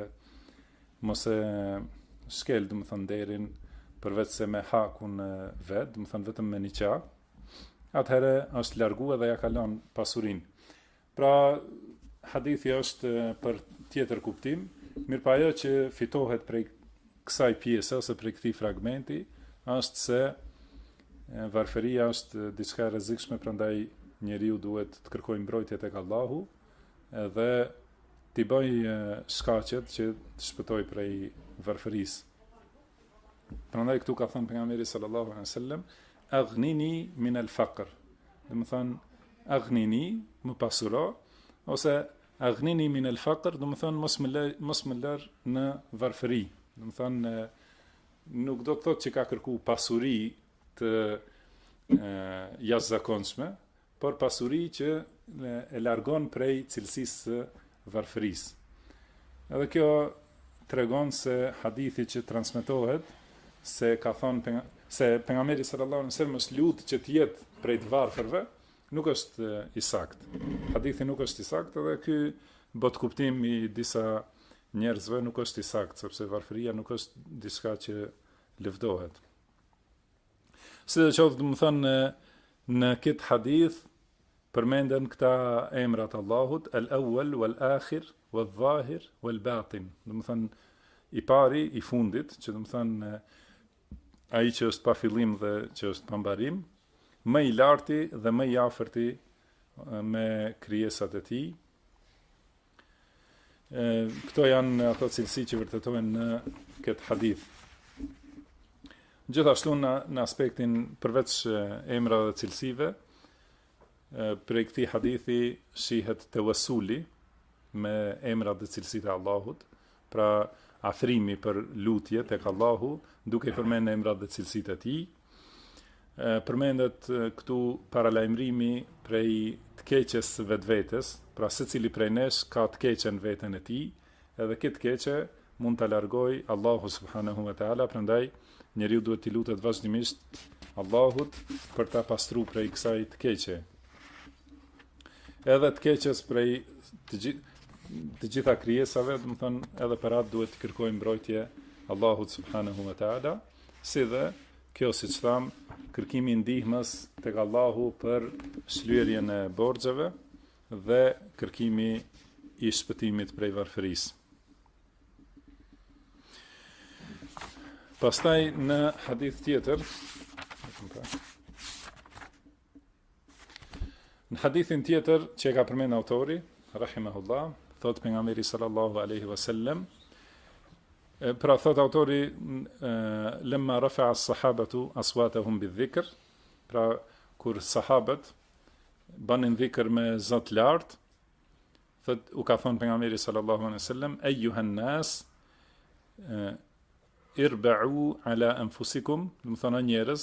mos e shkel, do të thonë, nderin përveç se me hakun vet, do të thonë vetëm me niqah. Atëherë është larguar dhe ja ka lënë pasurinë. Pra hadithi është për tjetër kuptim, mirëpo ajo që fitohet prej kësaj pjese ose prej këtij fragmenti është se varfëria është diçka e rrezikshme, prandaj njeriu duhet të kërkojë mbrojtje tek Allahu dhe t'i bëjë shkaqet që të shpëtojë prej varfërisë. Prandaj këtu ka thënë pejgamberi sallallahu alaihi wasallam, aghnini min al-faqr. Do të thonë aghnini, më pasuro, ose aghnini min al-faqr, do të thonë mos më lër në varfëri. Do të thonë nuk do të thotë që ka kërku pasuri të jashtëzakonshme, por pasuri që e largon prej cilësisë së varfërisë. Edhe kjo tregon se hadithi që transmetohet se ka thonë se pejgamberi sallallahu alaihi wasallam është lutë që të jetë prej të varfërve, nuk është i saktë. Hadithi nuk është i saktë, edhe ky bot kuptim i disa njerëzve nuk është i saktë, sepse varfëria nuk është diçka që lëvdohet. Sidoqoftë, do të thonë, në këtë hadith përmenden këta emrat Allahut, al-awwal wal-akhir wal-zahir wal-batin. Do të thonë i pari, i fundit, që do të thonë ai që është pa fillim dhe që është pa mbarim, më i larti dhe më i afërti me krijesat e tij. Këto janë ato cilësi që vërtetohen në këtë hadith. Gjithashtu në aspektin përveç emrave dhe cilësive, prej këtij hadithi shihet tawassuli me emrat dhe cilësitë e Allahut, pra afrimi për lutje tek Allahu, duke përmend emrat dhe cilësitë e tij. Përmendet këtu paralajmërimi prej të keqes së vetvetes, pra secili prej nesh ka të keqen veten e tij, edhe këtë keqe mund ta largoj Allahu subhanahu wa taala, prandaj njeriu duhet t'i lutet vazhdimisht Allahut për ta pastruar prej kësaj të keqe. Edhe të keqes prej të gjitha krijesave, do të thonë edhe për atë duhet të kërkojmë mbrojtje Allahut subhanahu wa taala, si dhe kjo siç tham, kërkimi i ndihmës tek Allahu për shlyerjen e borxheve dhe kërkimi i shpëtimit prej varfërisë. Pastaj në hadith tjetër, në hadithin tjetër që e ka përmend autori, rahimahullah, thot pejgamberi sallallahu alaihi wasallam, pra thot autori, lemma rafa'a as-sahabatu aswatahum bidh-dhikr, pra kur sahabët banin dhikr me zot lart, thot u ka thon pejgamberi sallallahu alaihi wasallam, ayyuhan nas irba'u ala anfusikum, do të thonë njerëz,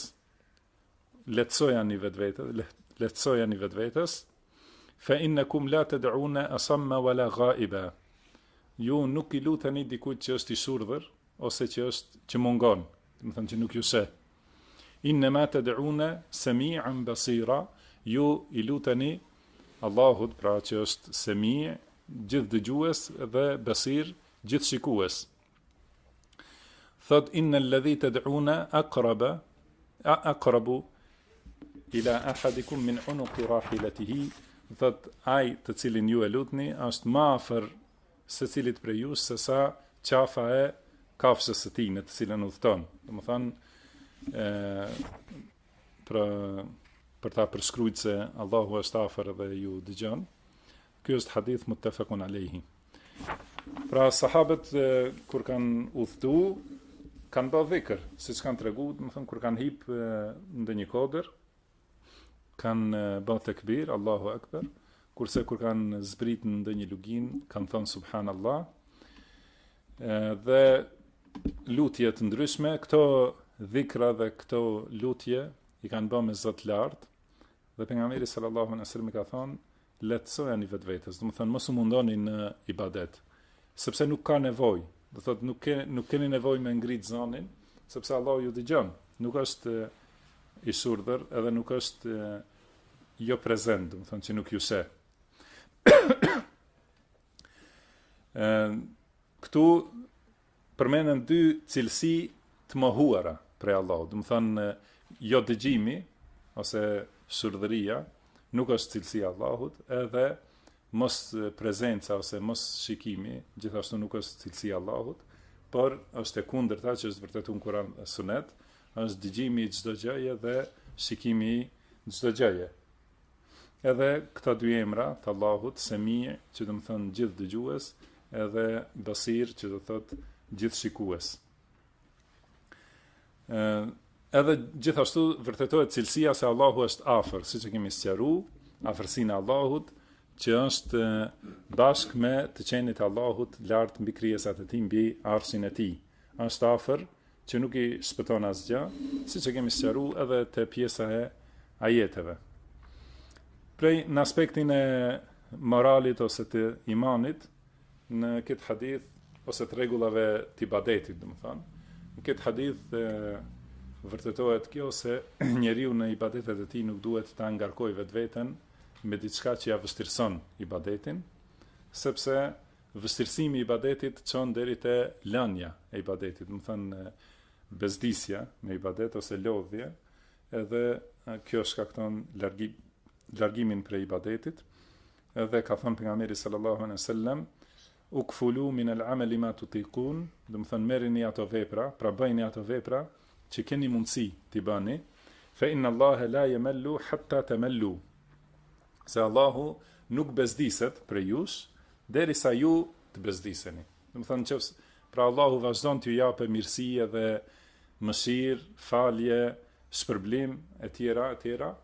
lehtësojani vetvetes, fa innakum la tad'una asamma wala ghaiba. Ju nuk i luteni dikujt që është i surdhër ose që mungon, do të thonë që nuk ju sheh. Innama tad'una sami'an basira, ju i luteni Allahut, pra që është semi', gjithë dëgjues, dhe basir, gjithë shikues. Thot innal ladhi tad'una aqrabu ila ahadikum min unuqi rahilatihi, thot ai të cilin ju e lutni është më afër secilit prej ju se sa qafa e kafshës së tij në të cilën udhton. Domethënë për ta përshkruajtur se Allahu është afër dhe ju dëgjon. Ky është hadith muttafaqun alayhi. Pra sahabët kur kanë udhtu, kanë bërë dhikr, siç kanë treguar, domethënë kur kanë hip ndonjë kodër, kanë bërë tekbir, Allahu akbar, kurse kur kanë zbrit në ndonjë lugin, kanë thënë subhanallah. Dhe lutje të ndryshme, këto dhikra dhe këto lutje i kanë bërë me Zot lart, dhe pejgamberi sallallahu alaihi wasallam ka thënë, lehtësojeni vetvetes, domethënë mos u mundoni në ibadet, sepse nuk ka nevojë. Do thotë nuk keni nevojë me ngrit zonin, sepse Allahu ju dëgjon. Nuk është i surdhër, edhe nuk është jo prezent, do të thonë që nuk ju sheh. Këtu përmenden dy cilësi të mohuara prej Allahut. Do të thonë jo dëgjimi ose surdhëria nuk është cilësi e Allahut, edhe mos prezenca ose mos shikimi, gjithashtu nuk është cilësi e Allahut, por është e kundërta që është vërtetuar në Kur'an dhe Sunet, është dëgjimi i çdo gjëje dhe shikimi i çdo gjëje. Edhe këta dy emra të Allahut, Semi, që do të thonë gjithë dëgjues, edhe Basir, që do të thotë gjithë shikues. Edhe gjithashtu vërtetohet cilësia se Allahu është afër, siç e kemi sqaruar, afërsinë e Allahut, që është bashkë me të qenit e Allahut lart mbi krijesat e tij, mbi arshin e tij. Është afër që nuk i shpëton asgjë, siç e kemi sqaruar edhe te pjesa e ajeteve. Prej në aspektin e moralit ose të imanit, në këtë hadith ose të rregullave të ibadetit, domethënë, në këtë hadith vërtetohet kjo se njeriu në ibadetet e tij nuk duhet ta ngarkojë vetveten me diçka që ja vështirëson ibadetin, sepse vështirësimi i ibadetit çon deri te lënia e ibadetit, do të thënë bezdisja me ibadet ose lodhje, edhe kjo shkakton largimin prej ibadetit. Edhe ka thënë pejgamberi sallallahu alaihi wasallam, ukfulu min al-amali ma tutiqun, do të thënë merrni ato vepra, pra bëjni ato vepra që keni mundësi t'i bëni, fa inna Allaha la yamallu hatta tamallu. Se Allahu nuk bezdiset prej jush, derisa ju të bezdiseni. Do të thënë pra Allahu vazhdon t'ju japë mirësi dhe mëshirë, falje, shpërblim e tjera,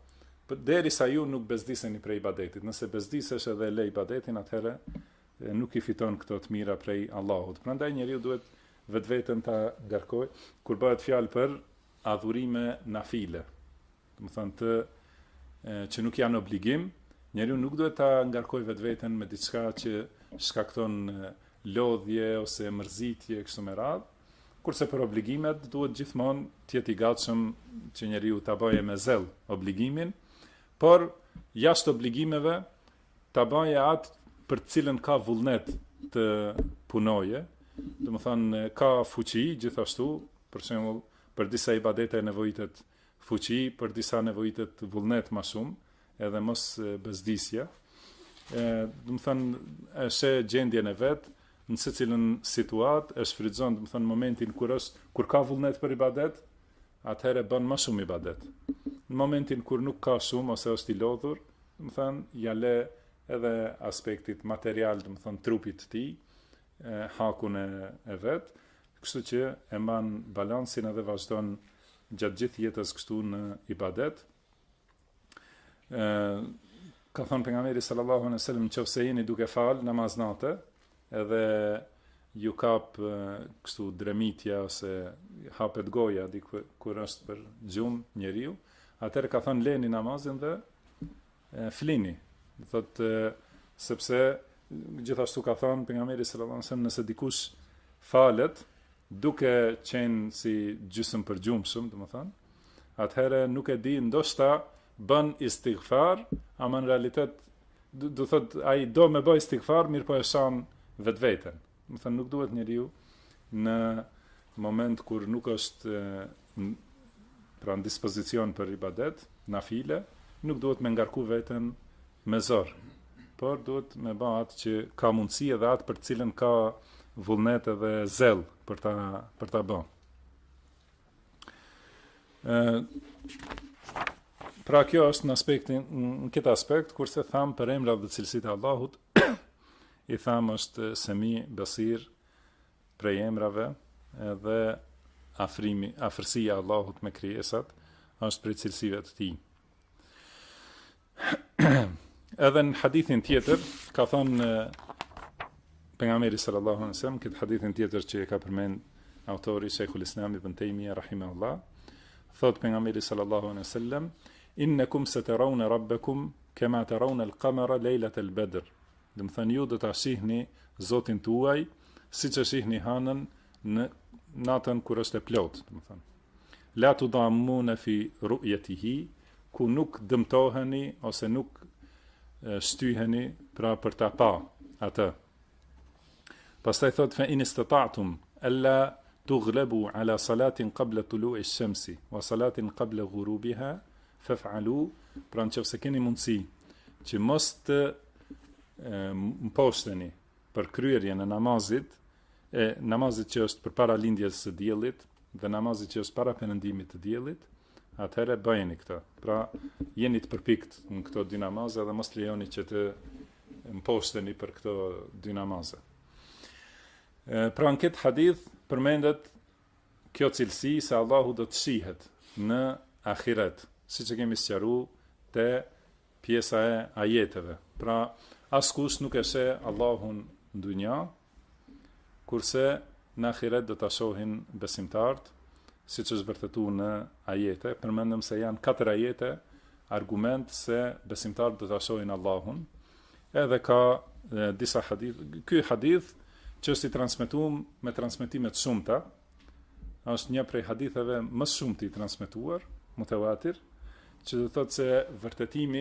derisa ju nuk bezdiseni prej ibadetit. Nëse bezdisesh edhe le ibadetin, atëherë nuk i fiton këto të mira prej Allahut. Prandaj njeriu duhet vetveten ta ngarkoj kur bëhet fjalë për adhurime nafile. Do të thonë që nuk janë obligim, njeriu nuk duhet ta ngarkoj vetveten me diçka që shkakton lodhje ose mërzitje kështu me radhë. Kurse për obligimet duhet gjithmonë të jetë i gatshëm që njeriu ta bëjë me zell obligimin, por jashtë obligimeve ta bëjë atë për të cilën ka vullnet të punoje. Do të thonë ka fuqi gjithashtu, për shembull, për disa ibadete nevojitet fuqi, për disa nevojitet vullnet më shumë, edhe mos bezdisje. Do të thonë është gjendjen e vet, në secilën situatë e shfrytëzon, do të thonë momentin kur ka vullnet për ibadet, atëherë bën më shumë ibadet. Në momentin kur nuk ka shumë ose është i lodhur, do të thonë ja le edhe aspektit material, do të thonë trupit të tij, hakun e vet, kështu që e mban balansin edhe vazhdon gjatë gjithë jetës kështu në ibadet. Ka thënë pejgamberi sallallahu alejhi dhe sellem, nëse jeni duke fal namaz natë, edhe ju kap kështu dremitja ose hapet goja kur është për gjumë njeriu, atëherë ka thënë leni namazin dhe flini. Thotë sepse gjithashtu ka thënë pejgamberi sallallahu alejhi dhe sellem, nëse dikush falet duke qenë si gjysmë për gjumshëm, domethënë, atëherë nuk e di, ndoshta bën istighfar, ama në realitet do thotë ai do me bëj istighfar, mirë po e shan vetveten. Do thënë nuk duhet njeriu në moment kur nuk është pra në dispozicion për ibadet, nafile, nuk duhet me ngarku veten me zor, por duhet me bë atë që ka mundësi edhe atë për cilën ka vullnet edhe zell për ta bë. Pra kjo është në aspektin, në këtë aspekt, kurse tham për emrat dhe cilësitë e Allahut, i tham është Semi, Basir, prej emrave, edhe afërsia e Allahut me krijesat, është prej cilësive të tij. Edhe në hadithin tjetër, ka thonë pejgamberi sallallahu alaihi wasallam, këtë hadithin tjetër që e ka përmend autori Sheikhul Islam Ibn Taymija rahimahullah, thot pejgamberi sallallahu alaihi wasallam, innakum satarawna rabbakum kama tarawna al-qamara laylat al-badr. Do të thënë ju do ta shihni Zotin tuaj siç e shihni hanën në natën kur është e plotë, do të thënë. La tudammuna fi ru'yatihi, ku nuk dëmtoheni ose nuk shtyheni pra për ta pa atë. Pastaj thot fa in istata'tum alla tughlabu ala salatin qabla tulu'i ash-shamsi wa salatin qabla ghurubiha faf'alu, pra nëse keni mundësi që mos të mposhteni për kryerjen e namazit që është përpara lindjes së diellit dhe namazit që është para perëndimit të diellit, atëherë bëjeni këtë. Pra jeni të përpikt në këto dy namaze dhe mos lejoni që të mposhteni për këto dy namaze. Pra në këtë hadith përmendet kjo cilësi se Allahu do të shihet në ahiret, siç e kemi sqaruar te pjesa e ajeteve. Pra askush nuk e sheh Allahun në dunja, kurse në ahiret do ta shohin besimtarët, siç është vërtetuar në ajete. Përmendëm se janë 4 ajete argument se besimtarët do ta shohin Allahun. Edhe ka disa hadith. Ky hadith që është i transmetuar me transmetime të shumta, është një prej haditheve më shumë të transmetuar, mutawatir, që do thotë se vërtetimi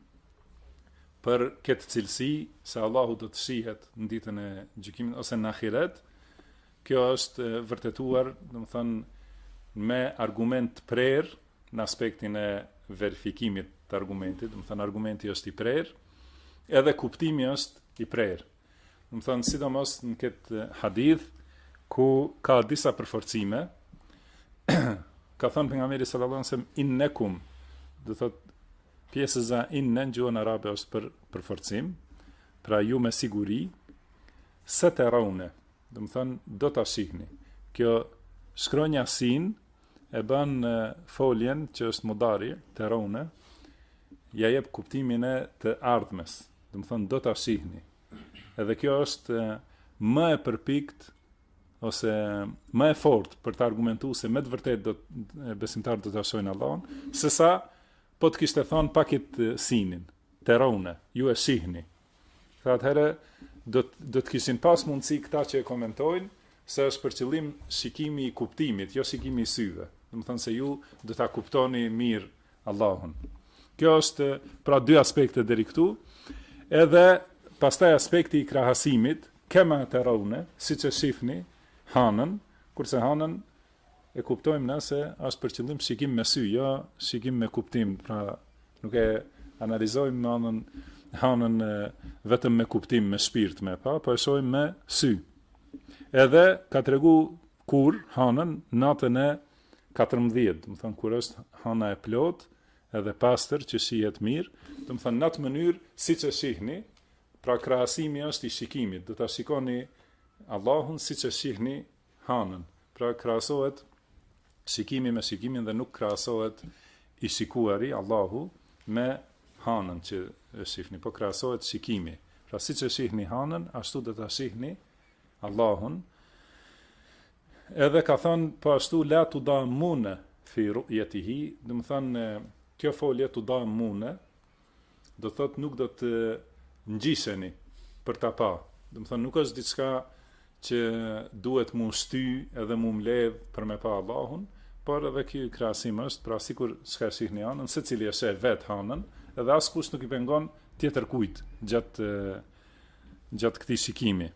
për këtë cilësi se Allahu do të shihet në ditën e gjykimit ose në ahiret, kjo është vërtetuar, domethënë me argument të prerë në aspektin e verifikimit të argumentit, domethënë argumenti është i prerë, edhe kuptimi është i prerë. Domethënë sidomos në këtë hadith ku ka disa përforcime, ka thënë pejgamberi sallallahu alajhi wasallam innakum, do thotë pjesa inna në gjuhën arabe është për përforcim, pra ju me siguri, satarawna, domethënë do ta shihni. Kjo shkronja sin e bën foljen që është mudari, tarawna, ja jep kuptimin e të ardhmes, do të thonë do ta shihni. Edhe kjo është më e përpikt ose më e fortë për të argumentuar se me të vërtetë besimtarët do ta shohin Allahun, sesa po të kishte thonë pakit sinin, terone, ju e shihni. Sa atëherë do të kishin pas mundësi këta që e komentojnë se është për qëllim shikimi i kuptimit, jo shikimi i syve. Do të thonë se ju do ta kuptoni mirë Allahun. Kjo është pra dy aspekte deri këtu. Edhe pastaj aspekti i krahasimit, kema terone, siç e shihni hanën, kurse hanën e kuptojmë ne se është për qëllim shikim me sy, jo shikim me kuptim. Pra nuk e analizojmë hanën vetëm me kuptim, me shpirt, po e shohim me sy. Edhe ka tregu kur hanën natën e 14, do të thonë kur është hana e plot edhe pastër që shihet mirë, do të thonë në atë mënyrë siç e shihni, pra krahasimi është i shikimit, do ta shikoni Allahun siç e shihni hanën. Pra krahasohet shikimi me shikimin dhe nuk krahasohet i shikuari Allahu me hanën që e shihni, po krahasohet shikimi. Pra siç e shihni hanën, ashtu do ta shihni Allahun. Edhe ka thënë po ashtu la tudamune fi ru'yatihi, do të thonë kjo folje tudamune do thot nuk do të ngjisheni për ta pa. Do të thonë nuk është diçka që duhet mu shty edhe mu mbledh për me pa Allahun, por edhe ky krahasim është, pra sikur s'ka shihni hanën, secili e sheh vet hanën, edhe askush nuk i pengon tjetër kujt gjatë këtij shikimi.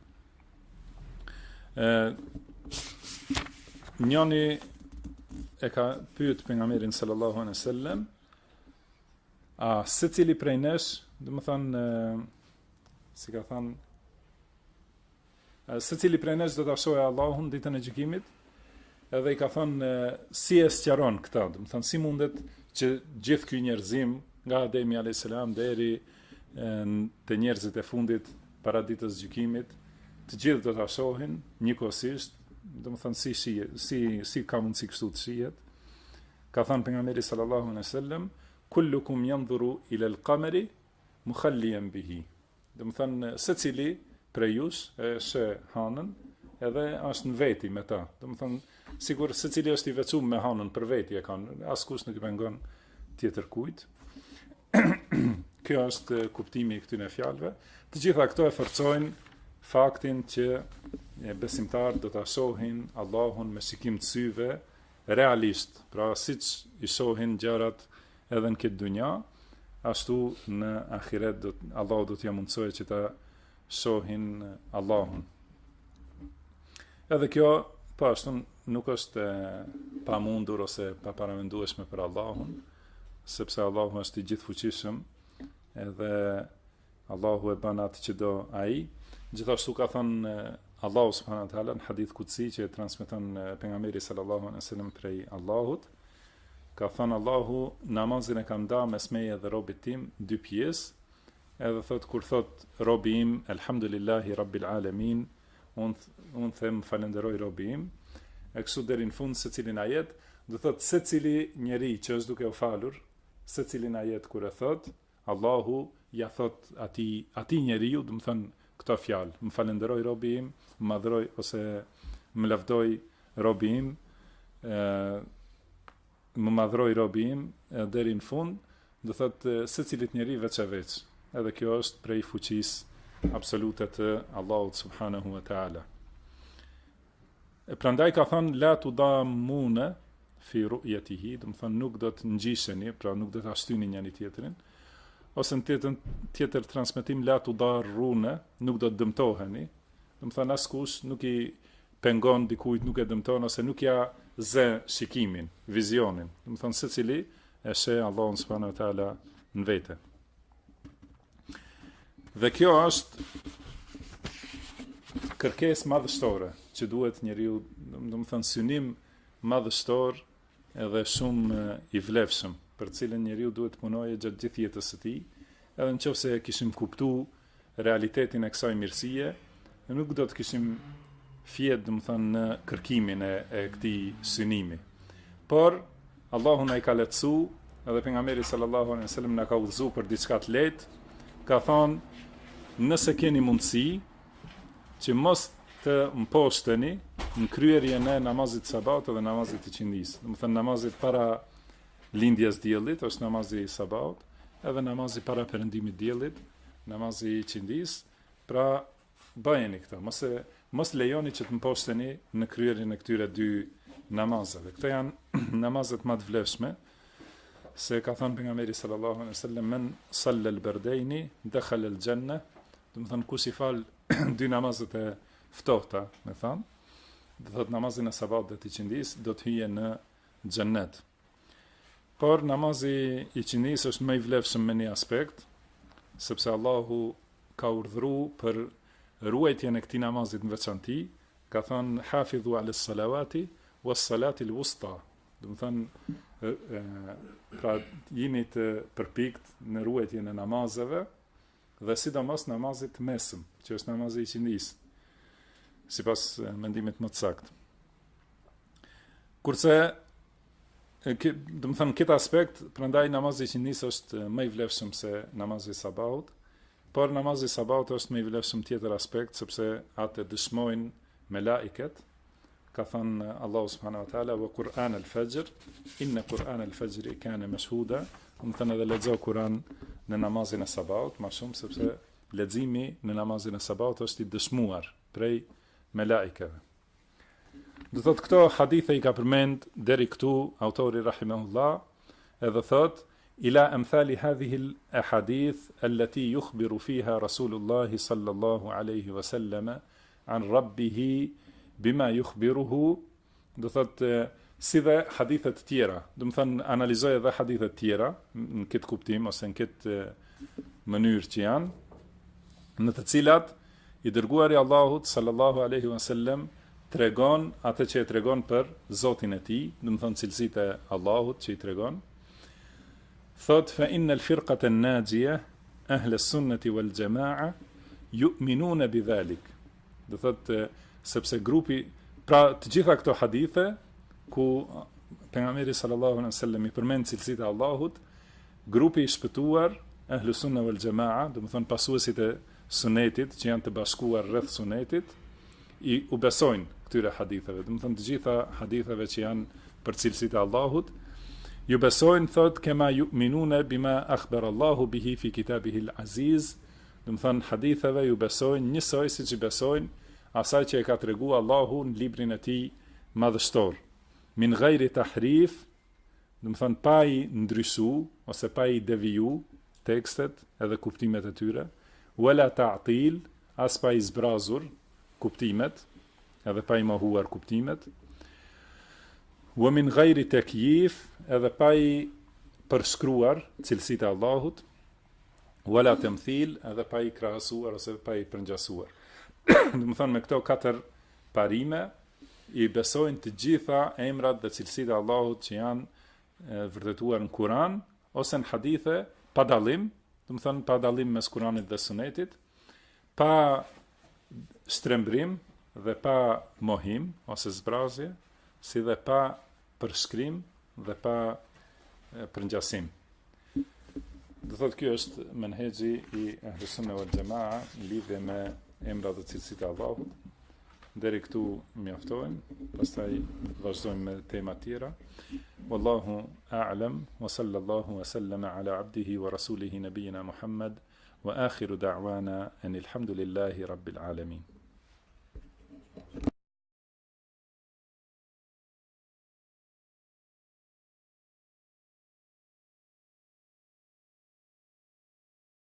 Njëni e ka pyet pejgamberin sallallahu alaihi wasallam, a secili prej nesh, do të thonë si ka thënë, secili prej nesh do ta shohë Allahun ditën e gjykimit, edhe i ka thënë si e sqaron këtë, do të thonë si mundet që gjithë ky njerëzim nga Ademi alayhis salam deri te njerëzit e fundit para ditës gjykimit, të gjithë do ta shohin njëkohësisht, do të thonë si ka mundësi kështu të shihet. Ka thënë pejgamberi sallallahu alaihi wasallam, kullukum yanzuru ila al-qamari mukhalliyan bihi. Do të thonë secili prej jush e sheh hanën edhe është në veti me ta. Do të thonë sigur secili është i veçuar me hanën për veti e kanë, askush nuk i pengon tjetër kujt. Kjo është kuptimi i këtyre fjalëve. Të gjitha këto e forcojnë faktin që besimtar do ta shohin Allahun me shikim të syve realisht, pra siç i shohin gjërat edhe në këtë dunja, ashtu në ahiret Allahu do t'ia mundsojë që ta shohin Allahun. Edhe kjo po ashtu nuk është pamundur ose pa paramendueshme për Allahun, sepse Allahu është i gjithfuqishëm, edhe Allahu e bën atë që do ai. Gjithashtu ka thënë Allahu subhanahu wa taala në hadith kutsi që e transmeton pejgamberi sallallahu alaihi wasallam prej Allahut, ka thënë Allahu, namazin e kam ndarë mes meje dhe robit tim dy pjesë, edhe thot kur thot robi im elhamdulillahi rabbil alamin, unë them falenderoj robi im, e kështu deri në fund secilin ajet, do thot secili njeri që është duke u falur, secilin ajet kur e thot, Allahu ja thot atij njeriu, do të thënë këto fjalë, më falenderoj robi im, më madhroj ose më lavdoj robi im, më madhroj robi im deri në fund, do thotë secilit njeri veç e veç. Edhe kjo është prej fuqisë absolute të Allahut subhanahu wa taala. Prandaj ka thënë la tudamune fi ru'yatihi, do të thonë nuk do të ngjisheni, pra nuk do ta shtyni njëri tjetrin, ose në tjetër transmetim la tudarrune, nuk do të dëmtoheni. Do të thonë askush nuk i pengon dikujt, nuk e dëmton ose nuk ja zë shikimin, vizionin. Do të thonë secili e sheh Allahun subhanahu wa taala në vete. Dhe kjo është kërkesë madhështore që duhet njeriu, do të thonë synim madhështor edhe shumë i vlefshëm, për cilën njeriu duhet të punojë gjatë gjithë jetës së tij, edhe nëse kishim kuptuar realitetin e kësaj mirësie, nuk do të kishim fjet, do të thonë, në kërkimin e këtij synimi. Por Allahu na i ka lehtësuar edhe pejgamberi sallallahu alaihi wasallam na ka udhëzuar për diçka të lehtë, ka thonë, nëse keni mundësi që mos të mposhteni në kryerjen e namazit sabat dhe namazit të qindis. Do të thënë namazit para lindjes diellit është namazi i sabat, edhe namazi para perëndimit diellit, namazi i qindis. Pra bëjeni këto, mos lejoni që të mposhteni në kryerjen e këtyre dy namazeve. Këto janë namazet më të vlefshme, se ka thënë pejgamberi sallallahu alaihi wasallam, men salla al-bardaini dakhala al-janna, do të thënë kush i fal dy namazet e ftohta, me thënë, do thot namazin e sabat dhe të qindis, do të hyje në xhennet. Por namazi i qindis është më i vlefshëm me një aspekt, sepse Allahu ka urdhëruar për ruajtjen e këtij namazit në veçanti, ka thënë hafidhu ala salawati was salati al-wusta. Do të thënë pra jeni të përpikt në ruajtjen e namazeve dhe sidomos namazit të mesëm, që është namazi i qindis, sipas mendimit më të saktë. Kurse do të thënë këtë aspekt, prandaj namazi i qindis është më i vlefshëm se namazi i sabahut, por namazi i sabahut është më i vlefshëm tjetër aspekt, sepse atë dëshmojnë melaiket. Ka thënë Allahu subhanahu wa taala, wa Qur'an al-fajr, inna Qur'an al-fajr kana mashhuda. Do të thënë edhe lexo Kur'an në namazin e sabahut, më shumë sepse leximi në namazin e sabahut është i dëshmuar prej melaikeve. Do thot këto hadithe i ka përmend deri këtu autori rahimahullah, edhe thot ila amthali hadhihi al-ahadith allati yukhbiru fiha Rasulullah sallallahu alaihi wasallam an rabbih bima yukhbiruhu, do thot si dhe hadithet të tjera. Do të thënë analizoj edhe hadithet të tjera në këtë kuptim ose në këtë mënyrë që janë, në të cilat i dërguari Allahut sallallahu alaihi wasallam tregon atë që e tregon për Zotin e tij, do të thënë cilësitë e Allahut që i tregon. Thot fa innal firqata an-najiyah ahli as-sunnati wal jamaa yu'minuna bidhalik. Do thot sepse grupi, pra të gjitha këto hadithe ku pejgamberi sallallahu alaihi wasallam i përmend cilësitë e Allahut, grupi i shpëtuar ahli sunna wal jamaa, do të thënë pasuesit e sunetit që janë të bashkuar rreth sunetit, u besojnë këtyre haditheve, do të thënë të gjitha haditheve që janë për cilësitë e Allahut, ju besojnë, thot, kema yu'minuna bima akhbara Allahu bihi fi kitabihi al-aziz, do të thënë haditheve ju besojnë njësoj siç i besojnë asaj që e ka treguar Allahu në librin e tij madhështor. Min ghairi tahrif, do të thënë pa i ndryshu ose pa i deviju tekstet edhe kuptimet e tyre, wala ta'til, as pa i zbrazur kuptimet, edhe pa i mohuar kuptimet, wa min ghairi takyif, edhe pa i përshkruar cilësitë e Allahut, wala tamthil, edhe pa i krahasuar ose pa i përngjasuar. Do të thënë me këto katër parime i besojnë të gjitha emrat dhe cilësitë e Allahut që janë vërtetuar në Kur'an ose në hadithe pa dallim, do të thënë pa dallim mes Kur'anit dhe Sunetit, pa shtrembrim dhe pa mohim ose zbrazje, si dhe pa përshkrim dhe pa përngjasim. Do thotë kjo është menhexhi i Ahlus Sunna wal Jamaa në lidhje me emrat dhe cilësitë e Allahut. Deri këtu mjaftojmë, pastaj vazhdojmë me tema tjera. Wallahu a'lam wa sallallahu wa sallama ala abdihi wa rasulihi nabiyina Muhammad wa akhiru da'wana anil hamdulillahi rabbil alamin.